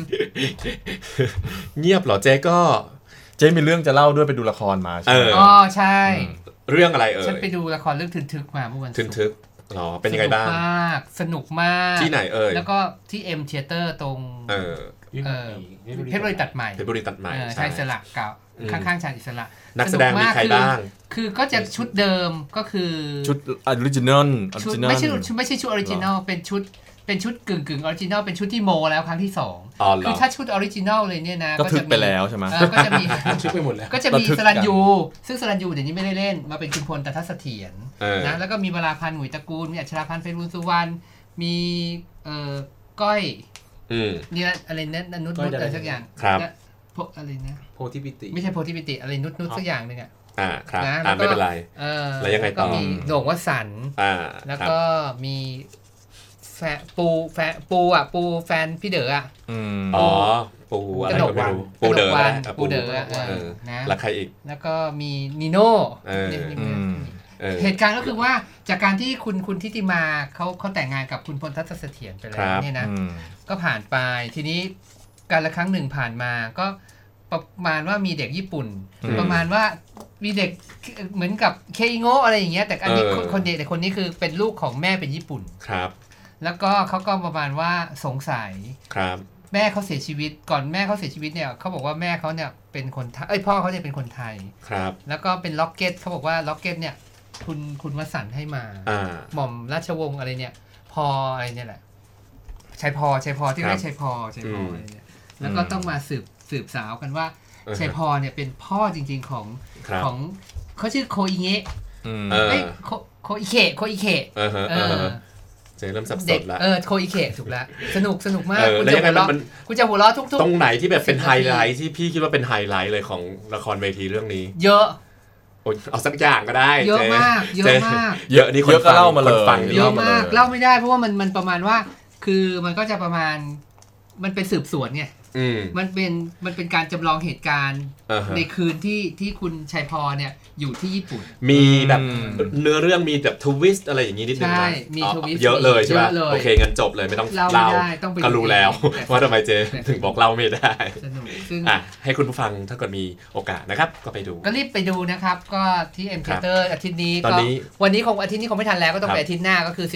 เงียบเหรอเจ๊ก็เจ๊มีเรื่องจะเล่าด้วยไปดูละครมาใช่ไหมใช่เรื่องอะไรฉันไปดูละครเรื่องทึกมาเมื่อวันทึกหรอเป็นยังไงบ้างสนุกมากที่ไหนแล้วก็ที่ M Theater ตรงเพชรบุรีตัดใหม่ใช่อิสระเก่าข้างๆชานอิสระนักแสดงมีใครบ้างคือก็จะชุดเดิมก็คือชุดออริจินอลไม่ใช่ชุดออริจินอลเป็นชุดกึ่งออริจินอลเป็นชุดที่โมแล้วครั้งที่2คือถ้าชุดออริจินอลเลยเนี่ยนะก็ทึกไปแล้วใช่ไหมก็จะมีทึกไปหมดแล้วก็จะมีสรัญยูซึ่งสรัญยูเดี๋ยวนี้ไม่ได้เล่นมาเป็นคุณพลตทัศเสถียรนะแล้วก็มีวราพันธ์หมุยตระกูลมีอัชราพันธ์เพ็ญบุญสุวรรณมีก้อยเนี่ยอะไรเนี่ยนุชอะไรสักอย่างนะอะไรนะโพธิปิติไม่ใช่โพธิปิติอะไรนุชสักอย่างนึงครับไม่เป็นไรแล้วยังไงต่อก็มีโด่งวสันต์แล้วก็มีปูแฟนพี่เด๋อปูอะไรก็ไม่รู้ปูเด๋อนะแล้วใครอีกแล้วก็มีนิโน่เหตุการณ์ก็คือว่าจากการที่คุณทิติมาเขาแต่งงานกับคุณพลทัศเสถียรไปแล้วเนี่ยนะก็ผ่านไปทีนี้การละครั้งหนึ่งผ่านมาก็ประมาณว่ามีเด็กญี่ปุ่นประมาณว่ามีเด็กเหมือนกับเคอิโงะอะไรอย่างเงี้ยแต่อันนี้คนเด็กแต่คนนี้คือเป็นลูกของแม่เป็นญี่ปุ่นครับแล้วก็เขาก็ประมาณว่าสงสัยครับแม่เขาเสียชีวิตก่อนแม่เขาเสียชีวิตเนี่ยเขาบอกว่าแม่เขาเนี่ยเป็นคนพ่อเขาเนี่ยเป็นคนไทยครับแล้วก็เป็นล็อกเก็ตเขาบอกว่าล็อกเก็ตเนี่ยคุณวสันต์ให้มาหม่อมราชวงศ์อะไรเนี่ยพออะไรเนี่ยแหละชัยพอที่เรียกชัยพออะไรเนี่ยแล้วก็ต้องมาสืบสาวกันว่าชัยพอเนี่ยเป็นพ่อจริงๆของเขาชื่อโคอิเงะโคอิเคะเจ๊เริ่มสับสนแล้วโคอิเคะถูกแล้วสนุกมากคุณจะหัวเราะทุกตรงไหนที่แบบเป็นไฮไลท์ที่พี่คิดว่าเป็นไฮไลท์เลยของละครเวทีเรื่องนี้เยอะเอาสักอย่างก็ได้เยอะมากเยอะนี่คนก็เล่ามาเลยเยอะมากเล่าไม่ได้เพราะว่ามันประมาณว่าคือมันก็จะประมาณมันเป็นสืบสวนไงมันเป็นการจำลองเหตุการณ์ในคืนที่คุณชัยพรเนี่ยอยู่ที่ญี่ปุ่นมีแบบเนื้อเรื่องมีแบบทวิสต์อะไรอย่างนี้นิดนึงนะมีทวิสต์เยอะเลยใช่ไหมโอเคงั้นจบเลยไม่ต้องเล่าก็รู้แล้วว่าทำไมเจถึงบอกเล่าไม่ได้ให้คุณผู้ฟังถ้าเกิดมีโอกาสนะครับก็ไปดูก็รีบไปดูนะครับก็ที่ M Theater อาทิตย์นี้ก็วันนี้อาทิตย์นี้คงไม่ทันแล้วก็ต้องไปอาทิตย์หน้าก็คือ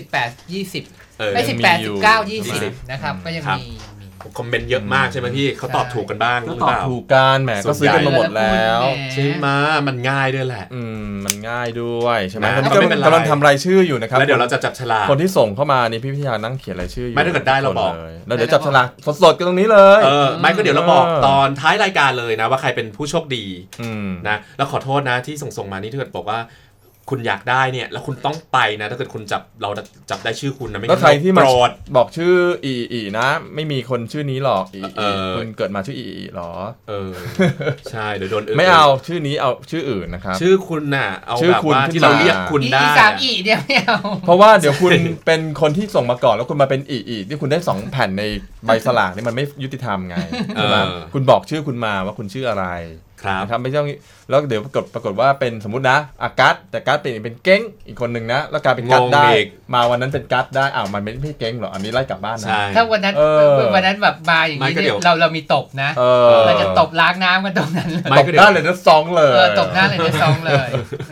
18-20ไม่18-19-20นะครับก็ยังมีคอมเมนต์เยอะมากใช่ไหมพี่เขาตอบถูกกันบ้างหรือเปล่าถูกกันแหมก็ซื้อกันมาหมดแล้วใช่ไหมมันง่ายด้วยแหละมันง่ายด้วยใช่ไหมตอนนี้กำลังทำรายชื่ออยู่นะครับแล้วเดี๋ยวเราจะจับฉลากคนที่ส่งเข้ามานี่พี่พิธานั่งเขียนรายชื่ออยู่ไม่ถ้าเกิดได้เราบอกแล้วเดี๋ยวจับฉลากสดๆกันตรงนี้เลยไม่ก็เดี๋ยวเราบอกตอนท้ายรายการเลยนะว่าใครเป็นผู้โชคดีนะแล้วขอโทษนะที่ส่งมานี่ถ้าเกิดบอกว่าคุณอยากได้เนี่ยแล้วคุณต้องไปนะถ้าเกิดคุณเราจับได้ชื่อคุณนะไม่งั้นแล้วใครที่มาโกรธบอกชื่ออีนะไม่มีคนชื่อนี้หรอกคุณเกิดมาชื่ออีหรอใช่เดี๋ยวโดนไม่เอาชื่อนี้เอาชื่ออื่นนะครับชื่อคุณน่ะเอาแบบว่าที่เราเรียกคุณได้ 3อีเนี่ยไม่เอาเพราะว่าเดี๋ยวคุณเป็นคนที่ส่งมาก่อนแล้วคุณมาเป็นอีที่คุณได้2แผ่นในใบสลากนี่มันไม่ยุติธรรมไงใช่ไหมคุณบอกชื่อคุณมาว่าคุณชื่ออะไรนะครับไม่ใช่แล้วเดี๋ยวปรากฏว่าเป็นสมมุตินะอากัสแต่กัสเป็นเก้งอีกคนหนึ่งนะแล้วกลายเป็นกัสได้มาวันนั้นเป็นกัสได้มันไม่เก้งหรออันนี้ไล่กลับบ้านนะถ้าวันนั้นแบบมาอย่างนี้เรามีตบนะเราจะตบล้างน้ำกันตรงนั้นตบได้เลยนะซองเลยตบได้เลยนะซองเลย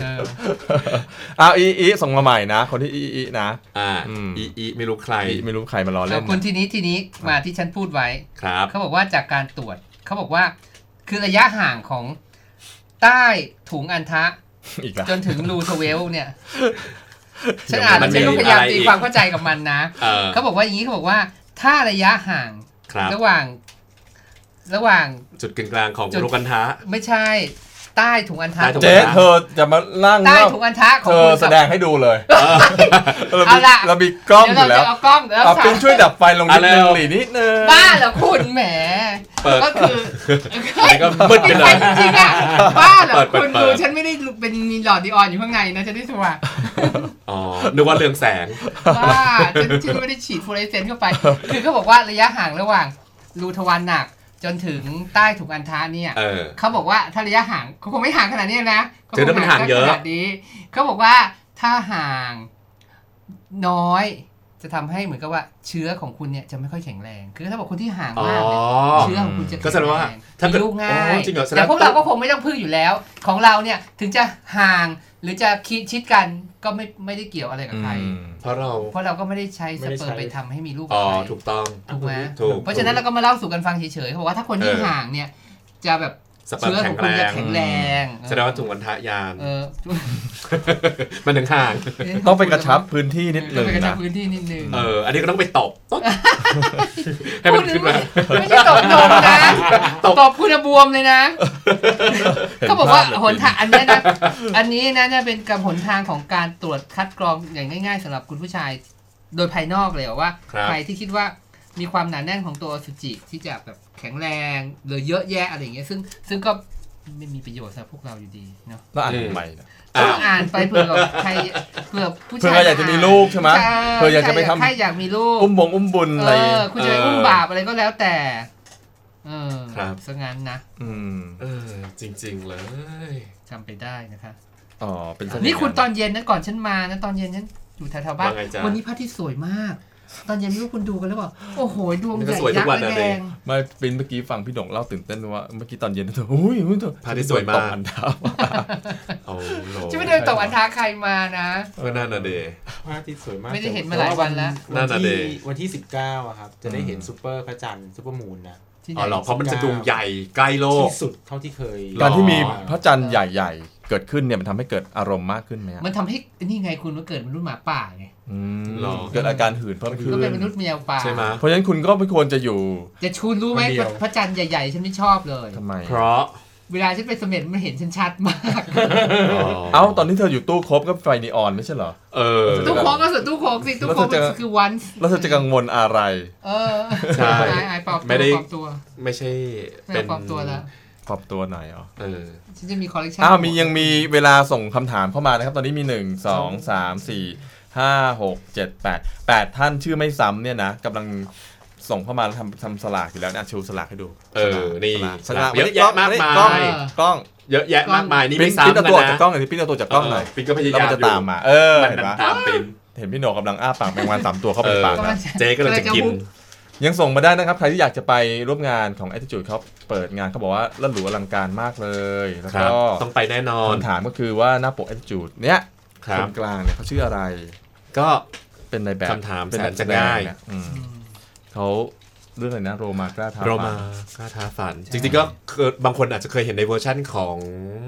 อีส่งมาใหม่นะคนที่อีนะอีไม่รู้ใครมารอเล่นคนทีนี้มาที่ฉันพูดไว้เขาบอกว่าจากการตรวจเขาบอกว่าคือระยะห่างของใต้ถุงอัณฑะจนถึงรูทเวลเนี่ยฉันอ่านแล้วฉันก็พยายามตีความเข้าใจกับมันนะเขาบอกว่าอย่างนี้เขาบอกว่าถ้าระยะห่างระหว่างจุดกลางของรูอัณฑะไม่ใช่ใต้ถุงอัณฑะเจ๊เธอจะมาล่างใต้ถุงอัณฑะของเธอแสดงให้ดูเลยเรามีกล้องอยู่แล้วเอาเป็นช่วยดับไฟลงนิดนึงนิดนึงบ้าเหรอคุณแหมก็คือก็มืดไปเลยจริงๆอ่ะบ้าเหรอคุณดูฉันไม่ได้เป็นมีหลอดดีออนอยู่ข้างในนะฉันได้สว่างนึกว่าเรืองแสงบ้าฉันไม่ได้ฉีดฟลูออเรสเซนต์เข้าไปคือเขาบอกว่าระยะห่างระหว่างรูทวารหนักจนถึงใต้ถุงอัณฑะเนี่ยเขาบอกว่าถ้าระยะห่างเขาคงไม่ห่างขนาดนี้นะเขาคงห่างเยอะขนาดนี้เขาบอกว่าถ้าห่างน้อยจะทำให้เหมือนกับว่าเชื้อของคุณเนี่ยจะไม่ค่อยแข็งแรงคือถ้าบอกคนที่ห่างมากเนี่ยเชื้อของคุณจะแข็งแรงมีลูกง่ายแต่พวกเราก็คงไม่ต้องพึ่งอยู่แล้วของเราเนี่ยถึงจะห่างหรือจะชิดกันก็ไม่ได้เกี่ยวอะไรกับใครเพราะเราก็ไม่ได้ใช้สเปิร์มไปทำให้มีลูกถูกต้องถูกไหมเพราะฉะนั้นเราก็มาเล่าสู่กันฟังเฉยๆเขาบอกว่าถ้าคนที่ห่างเนี่ยจะแบบเชื้อของคุณจะแข็งแรงแสดงว่าถุงอัณฑะยานมันถึงห่างต้องไปกระชับพื้นที่นิดนึงนะไปกระชับพื้นที่นิดนึงอันนี้ก็ต้องไปตบให้มันขึ้นมาไม่ใช่ตบนมนะตบคุณบวมเลยนะเขาบอกว่าหนทางอันนี้นะเป็นการหนทางของการตรวจคัดกรองอย่างง่ายๆสำหรับคุณผู้ชายโดยภายนอกเลยว่าใครที่คิดว่ามีความหนาแน่นของตัวอสุจิที่จะแบบแข็งแรงหรือเยอะแยะอะไรอย่างเงี้ยซึ่งก็ไม่มีประโยชน์สำหรับพวกเราอยู่ดีเนาะแล้วอ่านทำไมนะต้องอ่านไปเผื่อใครเผื่อผู้ชายอยากจะมีลูกใช่ไหมเผื่ออยากจะไปทำใครอยากมีลูกอุ้มบุญอะไรคุณจะไปอุ้มบาปอะไรก็แล้วแต่ซะงั้นนะจริงๆเลยจำไปได้นะคะเป็นนี่คุณตอนเย็นนะก่อนฉันมานะตอนเย็นฉันอยู่แถวๆบ้านวันนี้พระอาทิตย์สวยมากตอนเย็นไม่รู้คุณดูกันหรือเปล่าโอ้โหดวงใหญ่ยักษ์แดงไม่เป็นเมื่อกี้ฟังพี่ดงเล่าตื่นเต้นว่าเมื่อกี้ตอนเย็นเธออุ้ยพระอาทิตย์สวยมากอันดาจะไม่เดินตกอันทาใครมานะก็น่านะเดพระอาทิตย์สวยมากไม่ได้เห็นมาหลายวันแล้ววันที่19อ่ะครับจะได้เห็นซุปเปอร์พระจันทร์ซุปเปอร์มูนนะหรอเพราะมันจะดวงใหญ่ใกล้โลกที่สุดเท่าที่เคยการที่มีพระจันทร์ใหญ่ๆเกิดขึ้นเนี่ยมันทำให้เกิดอารมณ์มากขึ้นไหมมันทำให้นี่ไงคุณมันเกิดมนุษย์หมาป่าไงเกิดอาการหื่นเพิ่มขึ้นก็เป็นมนุษย์แมวป่าใช่ไหมเพราะฉะนั้นคุณก็ไม่ควรจะอยู่จะชูรู้ไหมพระจันทร์ใหญ่ๆฉันไม่ชอบเลยทำไมเพราะเวลาฉันไปเสม็ดมันเห็นฉันชัดมากตอนที่เธออยู่ตู้ครบก็ไฟนีออนไม่ใช่เหรอตู้โค้งก็สุดตู้โค้งสิตู้โค้งคือวันแล้วเธอจะกังวลอะไรใช่ไม่ได้ตัวไม่ใช่เป็นปรับตัวแล้วปรับตัวไหนฉันจะมีคอลเลคชันยังมีเวลาส่งคำถามเข้ามานะครับตอนนี้มี1 2 3 4 5 6 7 8ท่านชื่อไม่ซ้ำเนี่ยนะกำลังส่งเข้ามาทำสลากอยู่แล้วนะชูสลากให้ดูนี่สลากเยอะแยะมากมายกล้องเยอะแยะมากมายนี่ไม่ซ้ำนะปิ้นตัวจากกล้องหน่อยปิ้นตัวจากกล้องหน่อยปิ้นก็พยายามจะตามมาเห็นปะตามปิ้นเห็นพี่โหนกกำลังอ้าปากแมงวัน3ตัวเข้าไปปากนะเจ๊ก็เลยจะกินยังส่งมาได้นะครับใครที่อยากจะไปร่วมงานของ Attitude เขาเปิดงานเขาบอกว่าลั่นหรูอลังการมากเลยแล้วก็ต้องไปแน่นอนคำถามก็คือว่าหน้าปก Attitude เนี้ยคนกลางเนี่ยเขาชื่ออะไรก็เป็นในแบบคำถามแสนจะง่ายเขาเรื่องอะไรนะโรมากล้าท้าฝันจริงๆก็บางคนอาจจะเคยเห็นในเวอร์ชั่นของ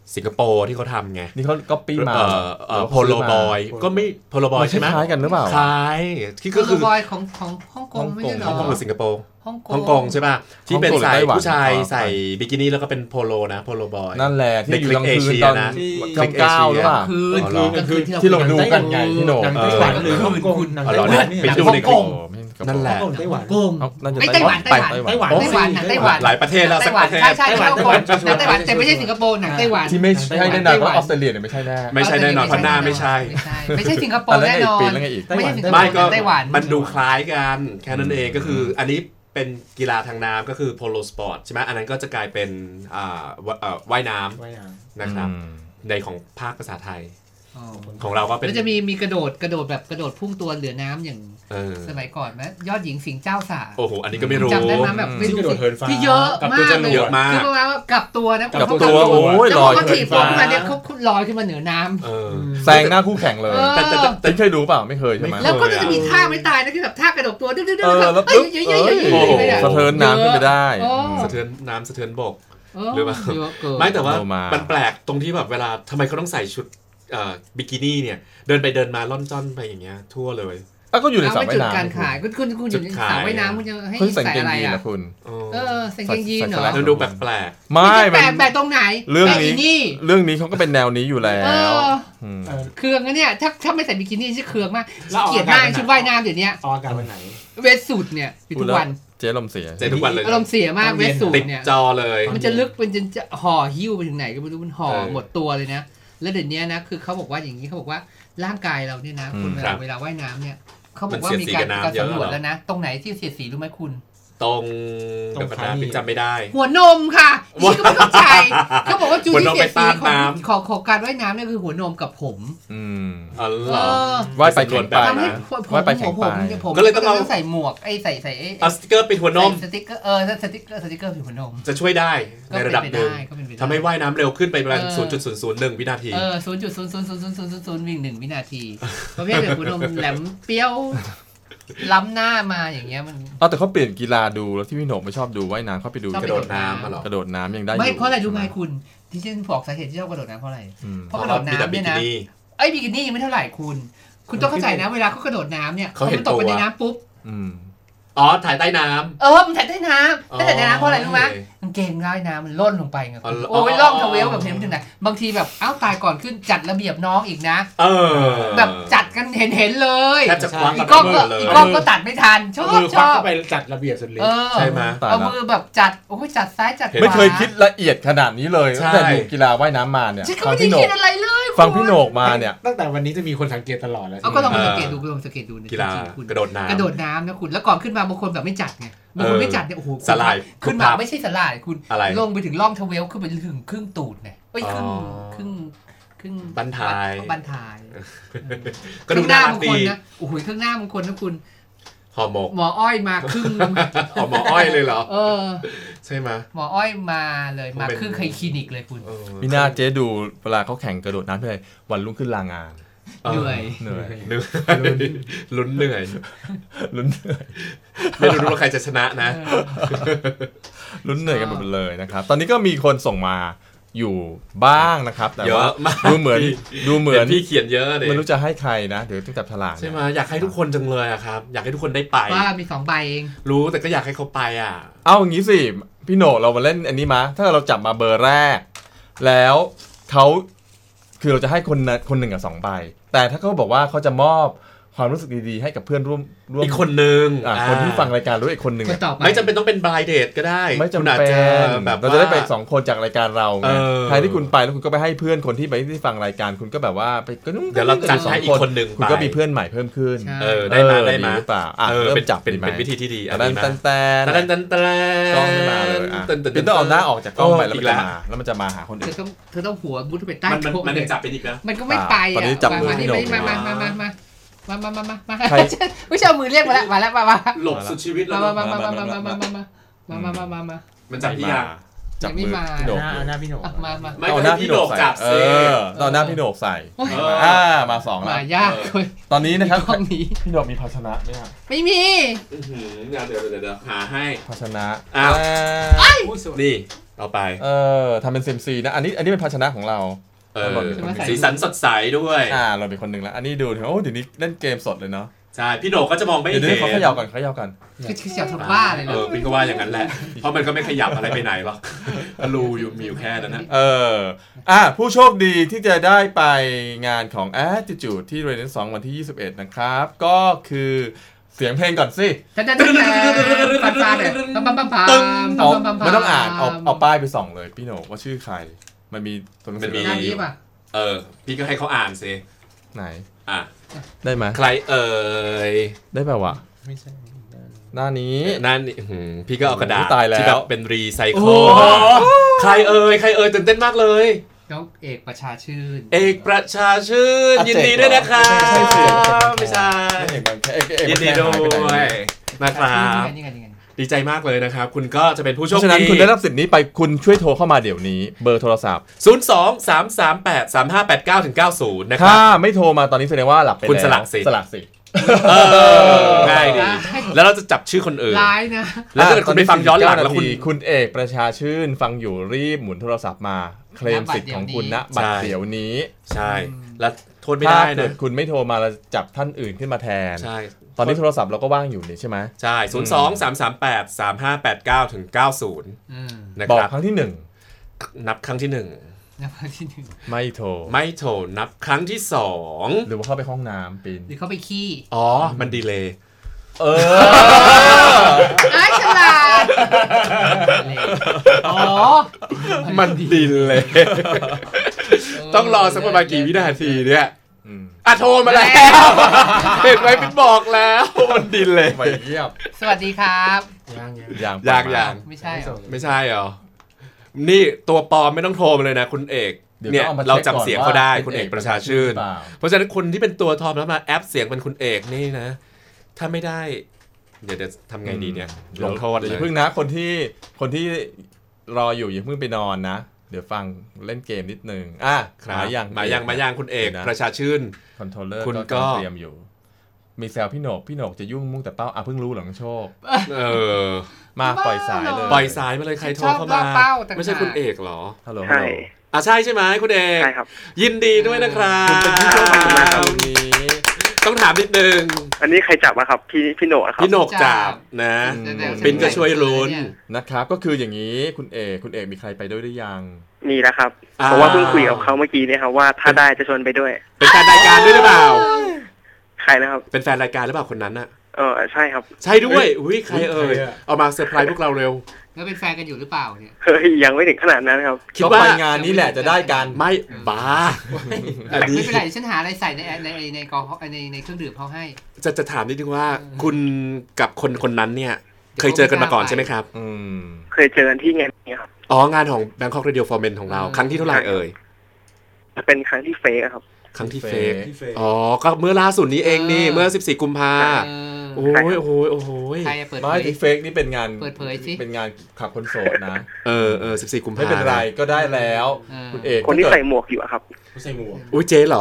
สิงคโปร์ที่เขาทำไงนี่เขาก๊อปปี้มาโพโลบอยก็ไม่โพโลบอยใช่ไหมคล้ายกันหรือเปล่าคล้ายที่ก็คือบอยของฮ่องกงไม่ใช่หรอฮ่องกงหรือสิงคโปร์ฮ่องกงใช่ป่ะที่เป็นใส่ผู้ชายใส่บิกินี่แล้วก็เป็นโพโลนะโพโลบอยนั่นแหละที่อยู่กลางคืนตอนช่อง9หรือเปล่าที่เราดูกันไงพี่โหน่งไต้หวันหรือฮ่องกงอ๋อไปดูในคลิปนั่นแหละไต้หวันไต้หวันหลายประเทศแล้วสักประเทศใช่ไต้หวันแต่ไม่ใช่สิงคโปร์หนังไต้หวันที่ไม่ใช่แน่นอนเพราะออสเตรเลียเนี่ยไม่ใช่แน่ไม่ใช่แน่นอนเพราะหน้าไม่ใช่ไม่ใช่สิงคโปร์แน่นอนไม่ใช่สิงคโปร์ไต้หวันมันดูคล้ายกันแค่นั้นเองก็คืออันนี้เป็นกีฬาทางน้ำก็คือโพโลสปอร์ตใช่ไหมอันนั้นก็จะกลายเป็นว่ายน้ำนะครับในของภาคภาษาไทยของเราก็เป็นแล้วจะมีกระโดดแบบกระโดดพุ่งตัวเหลือน้ำอย่างสมัยก่อนไหมยอดหญิงสิงเจ้าสาโอ้โหอันนี้ก็ไม่รู้จำได้ไหมแบบไม่รู้ที่เยอะมากเลยคือประมาณว่ากลับตัวนะกลับตัวโอ้ยลอยขึ้นมาเนี่ยเขาลอยขึ้นมาเหนือน้ำแซงหน้าคู่แข่งเลยแต่เคยดูเปล่าไม่เคยใช่ไหมแล้วก็จะมีท่าไม่ตายนะที่แบบท่ากระโดดตัวดื้อแล้วสะเทินน้ำขึ้นไปได้สะเทินน้ำสะเทินบกหรือเปล่าไม่แต่ว่ามันแปลกตรงที่แบบเวลาทำไมเขาต้องใส่ชุดบิกินี่เนี่ยเดินไปเดินมาล่อนจ้อนไปอย่างเงี้ยทั่วเลยก็อยู่ในสระว่ายน้ำการขายคุณอยู่ในสระว่ายน้ำคุณจะให้ใส่อะไรอ่ะคุณใส่กางเกงยีนเหรอดูแปลกไม่แปลกตรงไหนเรื่องนี้เขาก็เป็นแนวนี้อยู่แล้วเครื่องนะเนี่ยถ้าไม่ใส่บิกินี่จะเครื่องมากเกลียดหน้าชุดว่ายน้ำเดี๋ยวนี้ออกอากาศวันไหนเวสสูทเนี่ยทุกวันเจ๊ลมเสียทุกวันเลยอารมณ์เสียมากเวสสูทเนี่ยจอเลยมันจะลึกเป็นจะห่อหิ้วไปถึงไหนก็ไม่รู้มันห่อหมดตัวเลยนะแล้วเดี๋ยวนี้นะคือเขาบอกว่าอย่างนี้เขาบอกว่าร่างกายเราเนี่ยนะคุณเวลาว่ายน้ำเนี่ยเขาบอกว่ามีการสำรวจแล้วนะตรงไหนที่เสียดสีรู้ไหมคุณตรงขาพี่จำไม่ได้หัวนมค่ะนี่ก็ไม่เข้าใจเขาบอกว่าจุดที่เสียดสีของการว่ายน้ำเนี่ยคือหัวนมกับผมอ๋อเหรอว่ายไปแข็งไปว่ายไปแข็งไปก็เลยต้องใส่หมวกใส่สติ๊กเกอร์ปิดหัวนมสติ๊กเกอร์สติ๊กเกอร์ปิดหัวนมจะช่วยได้ในระดับหนึ่งทำให้ว่ายน้ำเร็วขึ้นไปประมาณ 0.001 วินาที 0.00001 วินาทีประเภทแบบหัวนมแหลมเปี้ยวล้ำหน้ามาอย่างเงี้ยมันแต่เขาเปลี่ยนกีฬาดูแล้วที่พี่หนกไม่ชอบดูว่ายน้ำเขาไปดูกระโดดน้ำมาหรอกระโดดน้ำยังได้ไม่เพราะอะไรรู้ไหมคุณที่ฉันบอกสาเหตุที่ชอบกระโดดน้ำเพราะอะไรเพราะกระโดดน้ำเนี่ยนะบิกินี่ยังไม่เท่าไหร่คุณต้องเข้าใจนะเวลาเขากระโดดน้ำเนี่ยเขาตกไปในน้ำปุ๊บถ่ายใต้น้ำมันถ่ายใต้น้ำถ่ายใต้น้ำเพราะอะไรรู้ไหมมันเก่งง่ายน้ำมันล่นลงไปไงโอ้ยล่องทะเวลแบบเห็นถึงไหนบางทีแบบตายก่อนขึ้นจัดระเบียบน้องอีกนะแบบจัดกันเห็นเลยอีกล้องก็ตัดไม่ทันชอบไปจัดระเบียบสุดเลยใช่ไหมเอามือแบบจัดจัดซ้ายจัดขวาไม่เคยคิดละเอียดขนาดนี้เลยตั้งแต่ดูกีฬาว่ายน้ำมาเนี่ยฟังพี่โหนกฟังพี่โหนกมาเนี่ยตั้งแต่วันนี้จะมีคนสังเกตตลอดแล้วก็ลองสังเกตดูกีฬากระโดดน้ำนะคุณแล้วก่อนขึ้นมาบางคนแบบไม่จัดไงบางคนไม่จัดเนี่ยโอ้โหสลายขึ้นมาไม่ใช่สลายคุณลงไปถึงร่องทเวลขึ้นไปถึงครึ่งตูดเนี่ยครึ่งบันทายก็ดูหน้าบางคนนะโอ้โหครึ่งหน้าบางคนนะคุณหมออ้อยมาครึ่งหมออ้อยเลยเหรอใช่ไหมหมออ้อยมาเลยมาครึ่งคลินิกเลยคุณพี่นาเจ๊ดูเวลาเขาแข่งกระโดดน้ำเลยวันรุ่งขึ้นลางานเหนื่อยลุ้นเหนื่อยไม่รู้ว่าใครจะชนะนะลุ้นเหนื่อยกันหมดเลยนะครับตอนนี้ก็มีคนส่งมาอยู่บ้างนะครับแต่ว่าดูเหมือนพี่เขียนเยอะเลยไม่รู้จะให้ใครนะเดี๋ยวต้องจับฉลากใช่ไหมอยากให้ทุกคนจังเลยอะครับอยากให้ทุกคนได้ไปว่ามี2 ใบเองรู้แต่ก็อยากให้เขาไปอ่ะเอาอย่างนี้สิพี่โหนเรามาเล่นอันนี้มาถ้าเราจับมาเบอร์แรกแล้วเขาคือเราจะให้คนหนึ่งกับ2 ใบแต่ถ้าเขาบอกว่าเขาจะมอบความรู้สึกดีๆให้กับเพื่อนร่วมอีกคนนึงคนที่ฟังรายการรู้อีกคนนึงไม่จำเป็นต้องเป็นบายเดทก็ได้ไม่จำเป็นแบบเราจะได้ไป2 คนจากรายการเราใครที่คุณไปแล้วคุณก็ไปให้เพื่อนคนที่ไปที่ฟังรายการคุณก็แบบว่าไปก็เดี๋ยวเราจัดให้อีกคนนึงคุณก็มีเพื่อนใหม่เพิ่มขึ้นได้มาหรือเปล่าเริ่มจับเป็นวิธีที่ดีแต่กล้องไม่มาเลยเป็นต้องเอาหน้าออกจากกล้องไปแล้วมันจะมาหาคนอื่นเธอต้องหัวมุดไปใต้โต๊ะมันจับเป็นอีกแล้วมันก็ไม่ไปตอนนี้จับมือที่มาไม่ใช่มือเรียกมาแล้วมาหลบสุดชีวิตแล้วมามันจับพี่ยาจับมือพี่โหนกหน้าพี่โหนกไม่เอาหน้าพี่โหนกจับเอาหน้าพี่โหนกใส่มา2แล้วยากตอนนี้นะครับพี่โหนกมีภาชนะไหมครับไม่มีเดี๋ยวหาให้ภาชนะนี่ต่อไปทำเป็นเซมซีนะอันนี้เป็นภาชนะของเราสีสันสดใสด้วยเราเป็นคนหนึ่งแล้วอันนี้ดูเดี๋ยวนี้เล่นเกมสดเลยเนาะใช่พี่โหนก็จะมองไม่เห็นเดี๋ยวเขาเขย่ากันคือขยับทุกบ้าเลยพี่ก็ว่าอย่างนั้นแหละเพราะมันก็ไม่ขยับอะไรไปไหนหรอกรูอยู่มีอยู่แค่นั้นนะผู้โชคดีที่จะได้ไปงานของ Attitude ที่ Renaissance วันที่21นะครับก็คือเสียงเพลงก่อนสิปันๆเลยไม่ต้องอ่านเอาป้ายไปส่องเลยพี่โหนว่าชื่อใครมันมีตัวหนังสือหน้านี้ป่ะพี่ก็ให้เขาอ่านสิไหนได้ไหมใครได้ป่าววะไม่ใช่หน้านี้พี่ก็เอากระดาษที่แบบเป็นรีไซเคิลใครตื่นเต้นมากเลยน้องเอกประชาชื่นยินดีด้วยนะครับไม่ใช่ยินดีด้วยนะครับดีใจมากเลยนะครับคุณก็จะเป็นผู้โชคดีฉะนั้นคุณได้รับสิทธิ์นี้ไปคุณช่วยโทรเข้ามาเดี๋ยวนี้เบอร์โทรศัพท์ 02-338-3589-90นะครับถ้าไม่โทรมาตอนนี้แสดงว่าหลับไปแล้วคุณสลักสิง่ายดีแล้วเราจะจับชื่อคนอื่นร้ายนะแล้วถ้าเกิดคุณไปฟังย้อนหลังแล้วคุณเอกประชาชื่นฟังอยู่รีบหมุนโทรศัพท์มาเคลมสิทธิ์ของคุณณบัตรเดี๋ยวนี้ใช่แล้วโทษไม่ได้นะถ้าคุณไม่โทรมาเราจับท่านอื่นขึ้นมาแทนใช่ตอนนี้โทรศัพท์เราก็ว่างอยู่นี่ใช่ไหมใช่02-338-3589-90 นะครับบอกครั้งที่1 นับครั้งที่ไม่โทรนับครั้งที่2 หรือว่าเข้าไปห้องน้ำปินหรือเข้าไปขี้มันดีเลยฉลาดมันดีเลยต้องรอสักประมาณกี่วินาทีเนี่ยโทรมาแล้วเห็นไหมพี่บอกแล้วมันดินเลยไปเยียบสวัสดีครับยังไม่ใช่เหรอนี่ตัวปลอมไม่ต้องโทรมาเลยนะคุณเอกเนี่ยเราจำเสียงเขาได้คุณเอกประชาชื่นเพราะฉะนั้นคนที่เป็นตัวทอมแล้วมาแอปเสียงเป็นคุณเอกนี่นะถ้าไม่ได้เดี๋ยวทำไงดีเนี่ยลงโทษอย่าเพิ่งนะคนที่รออยู่อย่าเพิ่งไปนอนนะเดี๋ยวฟังเล่นเกมนิดนึงมายังคุณเอกประชาชื่นคอนโทรลเลอร์คุณก็เตรียมอยู่มีแซวพี่โหนกจะยุ่งมุ่งแต่เป้าเพิ่งรู้หลังโชคมาปล่อยสายมาเลยใครโทรเข้ามาไม่ใช่คุณเอกหรอฮัลโหลใช่ไหมคุณเอกใช่ครับยินดีด้วยนะครับคุณเป็นผู้โชคดีมากวันนี้ต้องถามนิดนึงอันนี้ใครจับมาครับพี่โหนกครับพี่โหนกจับนะปินก็ช่วยลุ้นนะครับก็คืออย่างนี้คุณเอกมีใครไปด้วยหรือยังมีแล้วครับเพราะว่าเพิ่งคุยกับเขาเมื่อกี้เนี่ยครับว่าถ้าได้จะชวนไปด้วยเป็นแฟนรายการด้วยหรือเปล่าใครนะครับเป็นแฟนรายการหรือเปล่าคนนั้นน่ะใช่ครับใช่ด้วยใครเอามาเซอร์ไพรส์พวกเราเร็วแล้วเป็นแฟนกันอยู่หรือเปล่าเนี่ยยังไม่ถึงขนาดนั้นครับคิดว่าไปงานนี้แหละจะได้กันไม่บ้าไม่เป็นไรฉันหาอะไรใส่ในกองในเครื่องดื่มเขาให้จะถามนิดนึงว่าคุณกับคนนั้นเนี่ยเคยเจอกันมาก่อนใช่ไหมครับเคยเจอกันที่งานนี้ครับงานของ Bangkok Radio Foreman ของเราครั้งที่เท่าไหร่เป็นครั้งที่เฟกครับครั้งที่เฟกก็เมื่อล่าสุดนี้เองนี่เมื่อ14กุมภาพันธ์โอ้ยใครเปิดเผยเฟกนี่เป็นงานเปิดเผยสิเป็นงานขับคนโสดนะ 14กุมภาพันธ์ไม่เป็นไรก็ได้แล้วคุณเอกคนที่ใส่หมวกอยู่ครับใส่หมวกอุ้ยเจ๊เหรอ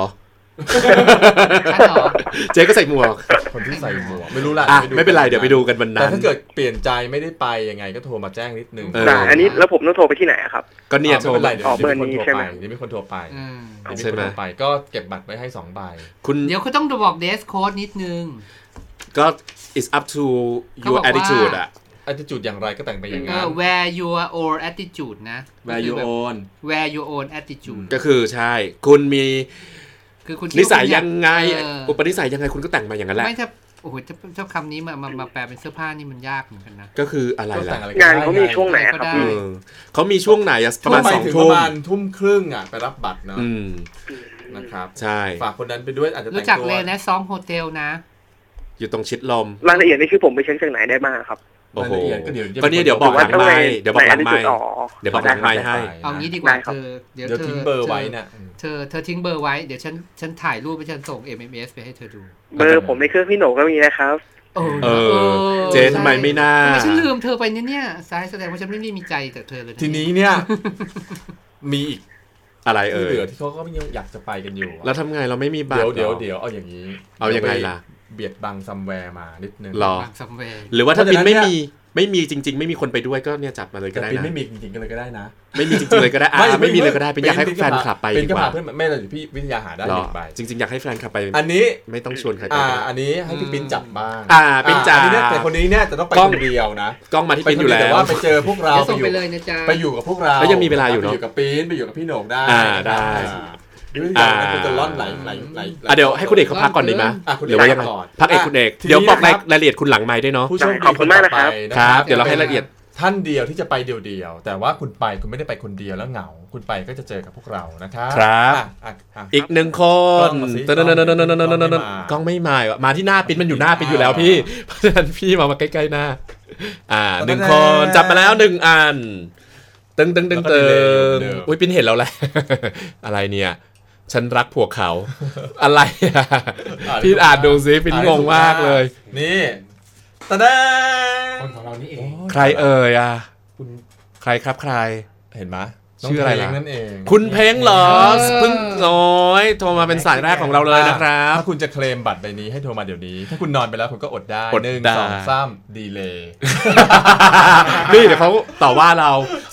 เจ๊ก็ใส่หมวกคนที่ใส่หมวกไม่รู้ละไม่เป็นไรเดี๋ยวไปดูกันวันนั้นแต่ถ้าเกิดเปลี่ยนใจไม่ได้ไปยังไงก็โทรมาแจ้งนิดนึงอันนี้แล้วผมต้องโทรไปที่ไหนครับก็เนี่ยโทรไปเบอร์นี้ใช่ไหมนี่มีคนโทรไปใช่ไหมไปก็เก็บบัตรไว้ให้2ใบเดี๋ยวคุณต้องบอกเดสโค้ดนิดนึงก็ it's up to your attitude attitude อย่างไรก็แต่งไปอย่างนั้น wear your own attitude นะ wear your own attitude ก็คือใช่คุณมีนิสัยยังไงอุปนิสัยยังไงคุณก็แต่งมาอย่างนั้นแหละไม่ถ้าโอ้โหเจ้าคำนี้มาแปลเป็นเสื้อผ้านี่มันยากเหมือนกันนะก็คืออะไรล่ะงานเขามีช่วงไหนครับเขามีช่วงไหนประมาณ2 ทุ่มประมาณทุ่มครึ่งไปรับบัตรนะนะครับใช่ฝากคนนั้นไปด้วยอาจจะรู้จักเลยนะซองโฮเทลนะอยู่ตรงชิดลมรายละเอียดนี่คือผมไปเช็คจากไหนได้บ้างครับโอ้โหก็นี่เดี๋ยวบอกหลังไมค์เดี๋ยวบอกหลังไมค์ให้เอางี้ดีกว่าเดี๋ยวทิ้งเบอร์ไว้นะเธอทิ้งเบอร์ไว้เดี๋ยวฉันถ่ายรูปไปฉันส่ง MMS ไปให้เธอดูเบอร์ผมในเครื่องพี่โหนก็มีนะครับเจ๊ทำไมไม่น่าฉันลืมเธอไปเนี่ยซ้ายแสดงว่าฉันไม่ได้มีใจจากเธอเลยทีนี้เนี่ยมีอีกอะไรเหลือที่เขาก็ยังอยากจะไปกันอยู่แล้วทำไงเราไม่มีบัตรเดี๋ยวเอาอย่างนี้เอายังไงล่ะเบียดบังซัมแวร์มานิดนึงหรอหรือว่าถ้าบินไม่ไม่มีจริงๆไม่มีคนไปด้วยก็เนี่ยจัดมาเลยก็ได้นะไม่มีจริงๆก็เลยก็ได้นะไม่มีจริงๆเลยก็ได้ไม่มีเลยก็ได้เป็นอยากให้แฟนคลับไปดีกว่าเพื่อนไม่เลยพี่วิทยาหาได้1ใบจริงๆอยากให้แฟนคลับไปอันนี้ไม่ต้องชวนใครไปอันนี้ให้พี่ปิ้นจับบ้างปิ้นจับแต่คนนี้เนี่ยจะต้องไปคนเดียวนะกล้องมาที่ปิ้นอยู่แล้วแต่ว่าไปเจอพวกเราไปอยู่กับพวกเราแล้วยังมีเวลาอยู่เนาะไปอยู่กับปิ้นไปอยู่กับพี่โหน่งได้จะล่อนไหลเดี๋ยวให้คุณเอกเขาพักก่อนดีไหมหรือว่ายังไงพักเอกคุณเอกเดี๋ยวบอกรายละเอียดคุณหลังไมค์ด้วยเนาะขอบคุณมากนะครับครับเดี๋ยวเราให้ละเอียดท่านเดียวที่จะไปเดียวๆแต่ว่าคุณไปคุณไม่ได้ไปคนเดียวแล้วเหงาคุณไปก็จะเจอกับพวกเรานะครับครับอีก1คนกล้องไม่มาที่หน้าปิ้นมันอยู่หน้าปิ้นอยู่แล้วพี่เพราะฉะนั้นพี่มาใกล้ๆหน้า1คนจับมาแล้ว1อันตึงอุ้ยปิ้นเห็นแล้วแหละอะไรเนี่ยฉันรักผัวเขาอะไรพี่อ่านดูซิปิ้นงงมากเลยนี่ตะเด้คนของเรานี่เองใครคุณใครครับใครเห็นไหมชื่ออะไรล่ะนั่นเองคุณเพ้งเหรอเพิ่งน้อยโทรมาเป็นสายแรกของเราเลยนะครับถ้าคุณจะเคลมบัตรใบนี้ให้โทรมาเดี๋ยวนี้ถ้าคุณนอนไปแล้วคุณก็อดได้1 2 3ดีเลย์นี่เดี๋ยวเขาต่อว่าเรา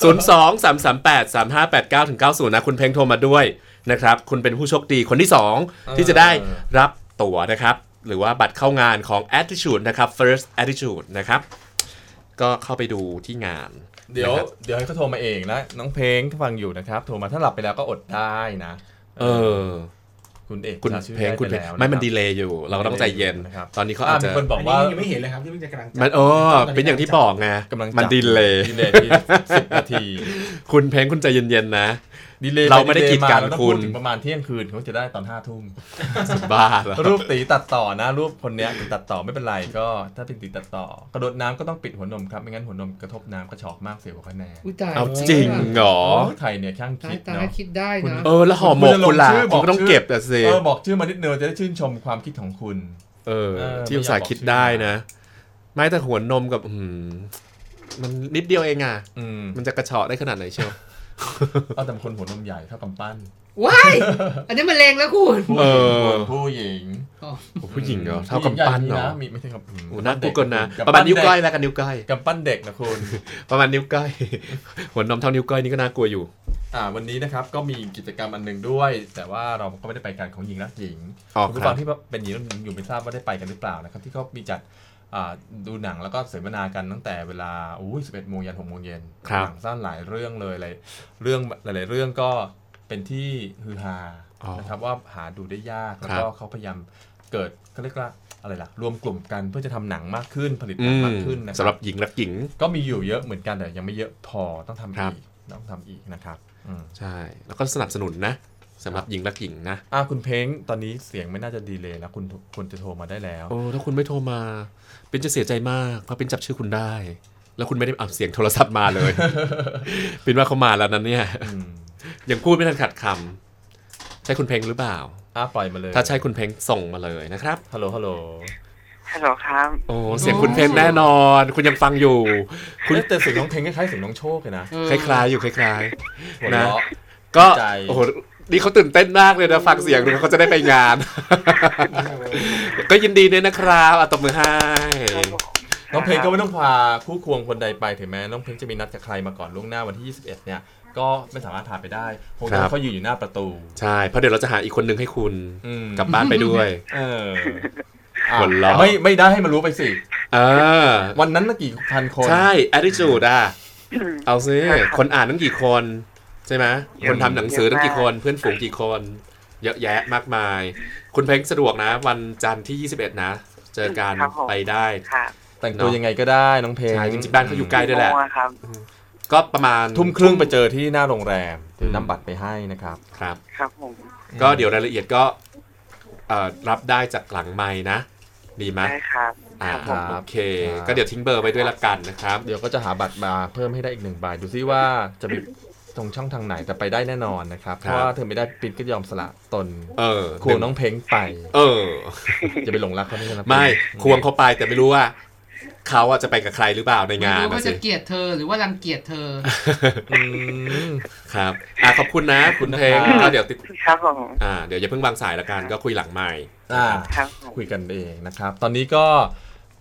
02-338-3589-90นะคุณเพ้งโทรมาด้วยนะครับคุณเป็นผู้โชคดีคนที่2ที่จะได้รับตั๋วนะครับหรือว่าบัตรเข้างานของ Attitude นะครับ First Attitude นะครับก็เข้าไปดูที่งานเดี๋ยวให้เขาโทรมาเองนะน้องเพลงที่ฟังอยู่นะครับโทรมาถ้าหลับไปแล้วก็อดได้นะคุณเอกคุณเพลงไม่มันดีเลย์อยู่เราก็ต้องใจเย็นตอนนี้เขาอาจจะคนบอกว่ายังไม่เห็นเลยครับที่มันจะกำลังมันเป็นอย่างที่บอกไงมันดีเลย์ที่10 นาทีคุณเพลงคุณใจเย็นๆนะเราไม่ได้กีดกันคุณถึงประมาณเที่ยงคืนเขาจะได้ตอน5 ทุ่มบ้าแล้วรูปตีตัดต่อนะรูปคนนี้ตัดต่อไม่เป็นไรก็ถ้าเป็นตีตัดต่อกระโดดน้ำก็ต้องปิดหัวนมครับไม่งั้นหัวนมกระทบน้ำกระชอกมากเสียคะแนนเอาจริงเหรอไทยเนี่ยช่างคิดเนาะคิดได้นะแล้วห่อหมกคุณล่ะคุณก็ต้องเก็บแต่สิบอกชื่อมานิดนึงจะได้ชื่นชมความคิดของคุณที่อุตส่าห์คิดได้นะไม่แต่หัวนมกับมันนิดเดียวเองมันจะกระชอกได้ขนาดไหนเชียวแต่คนหัวนมใหญ่เท่ากำปั้นว้ายอันนี้มันเลงแล้วคุณผู้หญิงผู้หญิงเหรอเท่ากำปั้นเหรอไม่ใช่ครับน่ากลัวกันนะประมาณนิ้วก้อยแล้วกันนิ้วก้อยกำปั้นเด็กนะคุณประมาณนิ้วก้อยหัวนมเท่านิ้วก้อยนี่ก็น่ากลัวอยู่วันนี้นะครับก็มีกิจกรรมอันนึงด้วยแต่ว่าเราก็ไม่ได้ไปกันของหญิงรักหญิงคุณฟังที่เป็นหญิงรักหญิงอยู่ไม่ทราบว่าได้ไปกันหรือเปล่านะครับที่เขามีจัดดูหนังแล้วก็เสวนากันตั้งแต่เวลา11 โมงยัน 6 โมงเย็นหนังสั้นหลายเรื่องเลยหลายเรื่องก็เป็นที่ฮือฮานะครับว่าหาดูได้ยากแล้วก็เขาพยายามเกิดเขาเรียกว่าอะไรล่ะรวมกลุ่มกันเพื่อจะทำหนังมากขึ้นผลิตหนังมากขึ้นนะสำหรับหญิงรักหญิงก็มีอยู่เยอะเหมือนกันแต่ยังไม่เยอะพอต้องทำอีกนะครับใช่แล้วก็สนับสนุนนะสำหรับหญิงรักหญิงนะคุณเพ้งตอนนี้เสียงไม่น่าจะดีเลยแล้วคุณจะโทรมาได้แล้วถ้าคุณไม่โทรมาเป็นจะเสียใจมากเพราะเป็นจับชื่อคุณได้แล้วคุณไม่ได้อัดเสียงโทรศัพท์มาเลยเป็นว่าเขามาแล้วนั้นเนี่ยยังพูดไม่ทันขัดคำใช่คุณเพ้งหรือเปล่าปล่อยมาเลยถ้าใช่คุณเพ้งส่งมาเลยนะครับฮัลโหลครับเสียงคุณเพ้งแน่นอนคุณยังฟังอยู่คุณแต่เสียงน้องเพ้งคล้ายๆเสียงน้องโชคเลยนะคล้ายๆอยู่คล้ายๆนะก็โอ้โหนี่เขาตื่นเต้นมากเลยนะฟังเสียงดูเขาจะได้ไปงานก็ยินดีด้วยนะครับตบมือให้น้องเพลงก็ไม่ต้องพาคู่ควงคนใดไปถึงแม้น้องเพลงจะมีนัดกับใครมาก่อนล่วงหน้าวันที่21เนี่ยก็ไม่สามารถพาไปได้คงเขายืนอยู่หน้าประตูใช่เพราะเดี๋ยวเราจะหาอีกคนนึงให้คุณกลับบ้านไปด้วยคนรอไม่ได้ให้มันรู้ไปสิวันนั้นกี่พันคนใช่ attitude เอาซิคนอ่านตั้งกี่คนใช่ไหมคนทำหนังสือตั้งกี่คนเพื่อนฝูงกี่คนเยอะแยะมากมายคุณเพ้งสะดวกนะวันจันทร์ที่21นะเจอกันไปได้แต่งตัวยังไงก็ได้น้องเพลงจริงๆบ้านเขาอยู่ใกล้ด้วยแหละก็ประมาณ 20:30ไปเจอที่หน้าโรงแรมเดี๋ยวนำบัตรไปให้นะครับครับผมก็เดี๋ยวรายละเอียดก็รับได้จากหลังไมค์นะดีไหมใช่ครับโอเคก็เดี๋ยวทิ้งเบอร์ไว้ด้วยละกันนะครับเดี๋ยวก็จะหาบัตรมาเพิ่มให้ได้อีก1 ใบดูซิว่าจะมีตรงช่องทางไหนแต่ไปได้แน่นอนนะครับเพราะว่าเธอไม่ได้ปิดก็ยอมสละตนควงน้องเพ้งไปจะไปหลงรักเขาไม่ควงเขาไปแต่ไม่รู้ว่าเขาจะไปกับใครหรือเปล่าในงานว่าจะเกลียดเธอหรือว่ารังเกียจเธอครับขอบคุณนะคุณเพลงก็เดี๋ยวติดครับผมเดี๋ยวอย่าเพิ่งวางสายละกันก็คุยหลังไมค์คุยกันเองนะครับตอนนี้ก็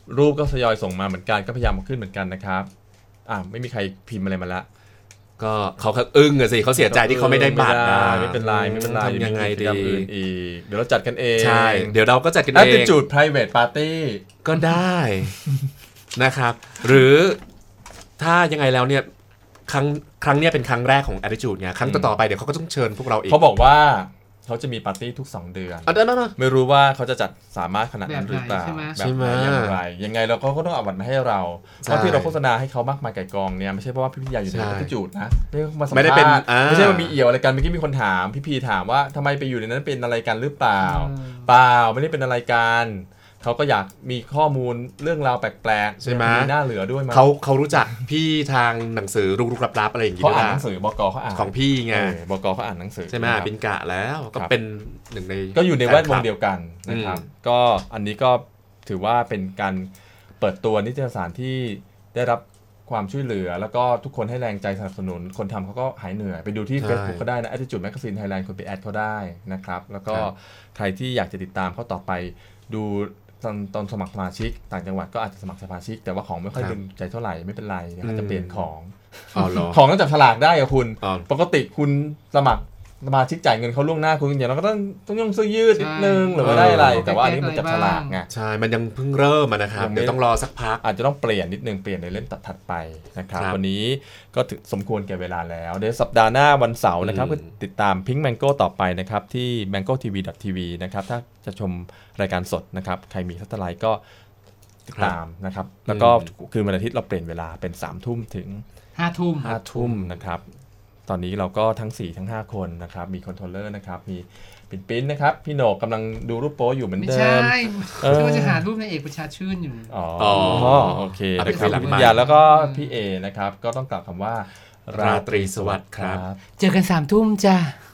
รูปก็ทยอยส่งมาเหมือนกันก็พยายามขึ้นเหมือนกันนะครับไม่มีใครพิมพ์อะไรมาละก็เขาอึ้งอะสิเขาเสียใจที่เขาไม่ได้บัตรไม่เป็นไรยังไงดีอีกเดี๋ยวเราจัดกันเองใช่เดี๋ยวเราก็จัดกันเอง Attitude Private Party ก็ได้นะครับหรือถ้ายังไงแล้วเนี่ยครั้งนี้เป็นครั้งแรกของ Attitude ไงครั้งต่อไปเดี๋ยวเขาก็ต้องเชิญพวกเราอีกเขาบอกว่าเขาจะมีปาร์ตี้ทุก2 เดือนไม่รู้ว่าเขาจะจัดสามารถขนาดนั้นหรือเปล่าแบบไหนอย่างไรยังไงเราก็ต้องเอาบัตรมาให้เราเพราะที่เราโฆษณาให้เขามากมายไก่กองเนี่ยไม่ใช่เพราะว่าพี่ใหญ่อยู่ในAttitudeนะไม่ได้เป็นไม่ใช่ว่ามีเอี่ยวอะไรกันเมื่อกี้มีคนถามพี่พีถามว่าทำไมไปอยู่ในนั้นเป็นอะไรกันหรือเปล่าไม่ได้เป็นอะไรกันเขาก็อยากมีข้อมูลเรื่องราวแปลกๆใช่ไหมมีหน้าเหลือด้วยมั้ยเขารู้จักพี่ทางหนังสือรุกลับๆอะไรอย่างงี้ด้วยเขาอ่านหนังสือบก.เขาอ่านของพี่ไงบก.เขาอ่านหนังสือใช่ไหมบินกะแล้วก็เป็นหนึ่งในก็อยู่ในแวดวงเดียวกันนะครับก็อันนี้ก็ถือว่าเป็นการเปิดตัวนิตยสารที่ได้รับความช่วยเหลือแล้วก็ทุกคนให้แรงใจสนับสนุนคนทำเขาก็หายเหนื่อยไปดูที่ Facebook ก็ได้นะ Attitude Magazine Thailand คนไปแอดเขาได้นะครับแล้วก็ใครที่อยากจะติดตามเขาต่อไปดูตอนสมัครสมาชิกต่างจังหวัดก็อาจจะสมัครสมาชิกแต่ว่าของไม่ค่อยเป็นใจเท่าไหร่ไม่เป็นไรเดี๋ยวเขาจะเปลี่ยนของของต้องจับฉลากได้อะคุณปกติคุณสมัครสมาชิกจ่ายเงินเขาล่วงหน้าคุณอย่างเราก็ต้องย่องเสื้อยืดนิดนึงหรือว่าได้อะไรแต่ว่าอันนี้มันจับฉลากไงใช่มันยังเพิ่งเริ่มนะครับเดี๋ยวต้องรอสักพักอาจจะต้องเปลี่ยนนิดนึงเปลี่ยนในเล่มถัดไปนะครับวันนี้ก็สมควรแก่เวลาแล้วเดี๋ยวสัปดาห์หน้าวันเสาร์นะครับก็ติดตาม Pink Mango ต่อไปนะครับที่ mangotv.tv นะครับถ้าจะชมรายการสดนะครับใครมีซัตเทอร์ไลท์ก็ติดตามนะครับแล้วก็คืนวันอาทิตย์เราเปลี่ยนเวลาเป็น 3:00 นถึง 5:00 นนะครับตอนนี้เราก็ทั้ง4ทั้ง5คนนะครับมีคอนโทรลเลอร์นะครับมีปิ้นนะครับพี่โหนกกำลังดูรูปโป๊อยู่เหมือนเดิมไม่ใช่ที่ว่าจะหารูปในเอกประชาชื่นอยู่โอเคนะครับพี่ปัญญาแล้วก็พี่เอนะครับก็ต้องกล่าวคำว่าราตรีสวัสดิ์ครับเจอกัน 3:00 นจ้ะ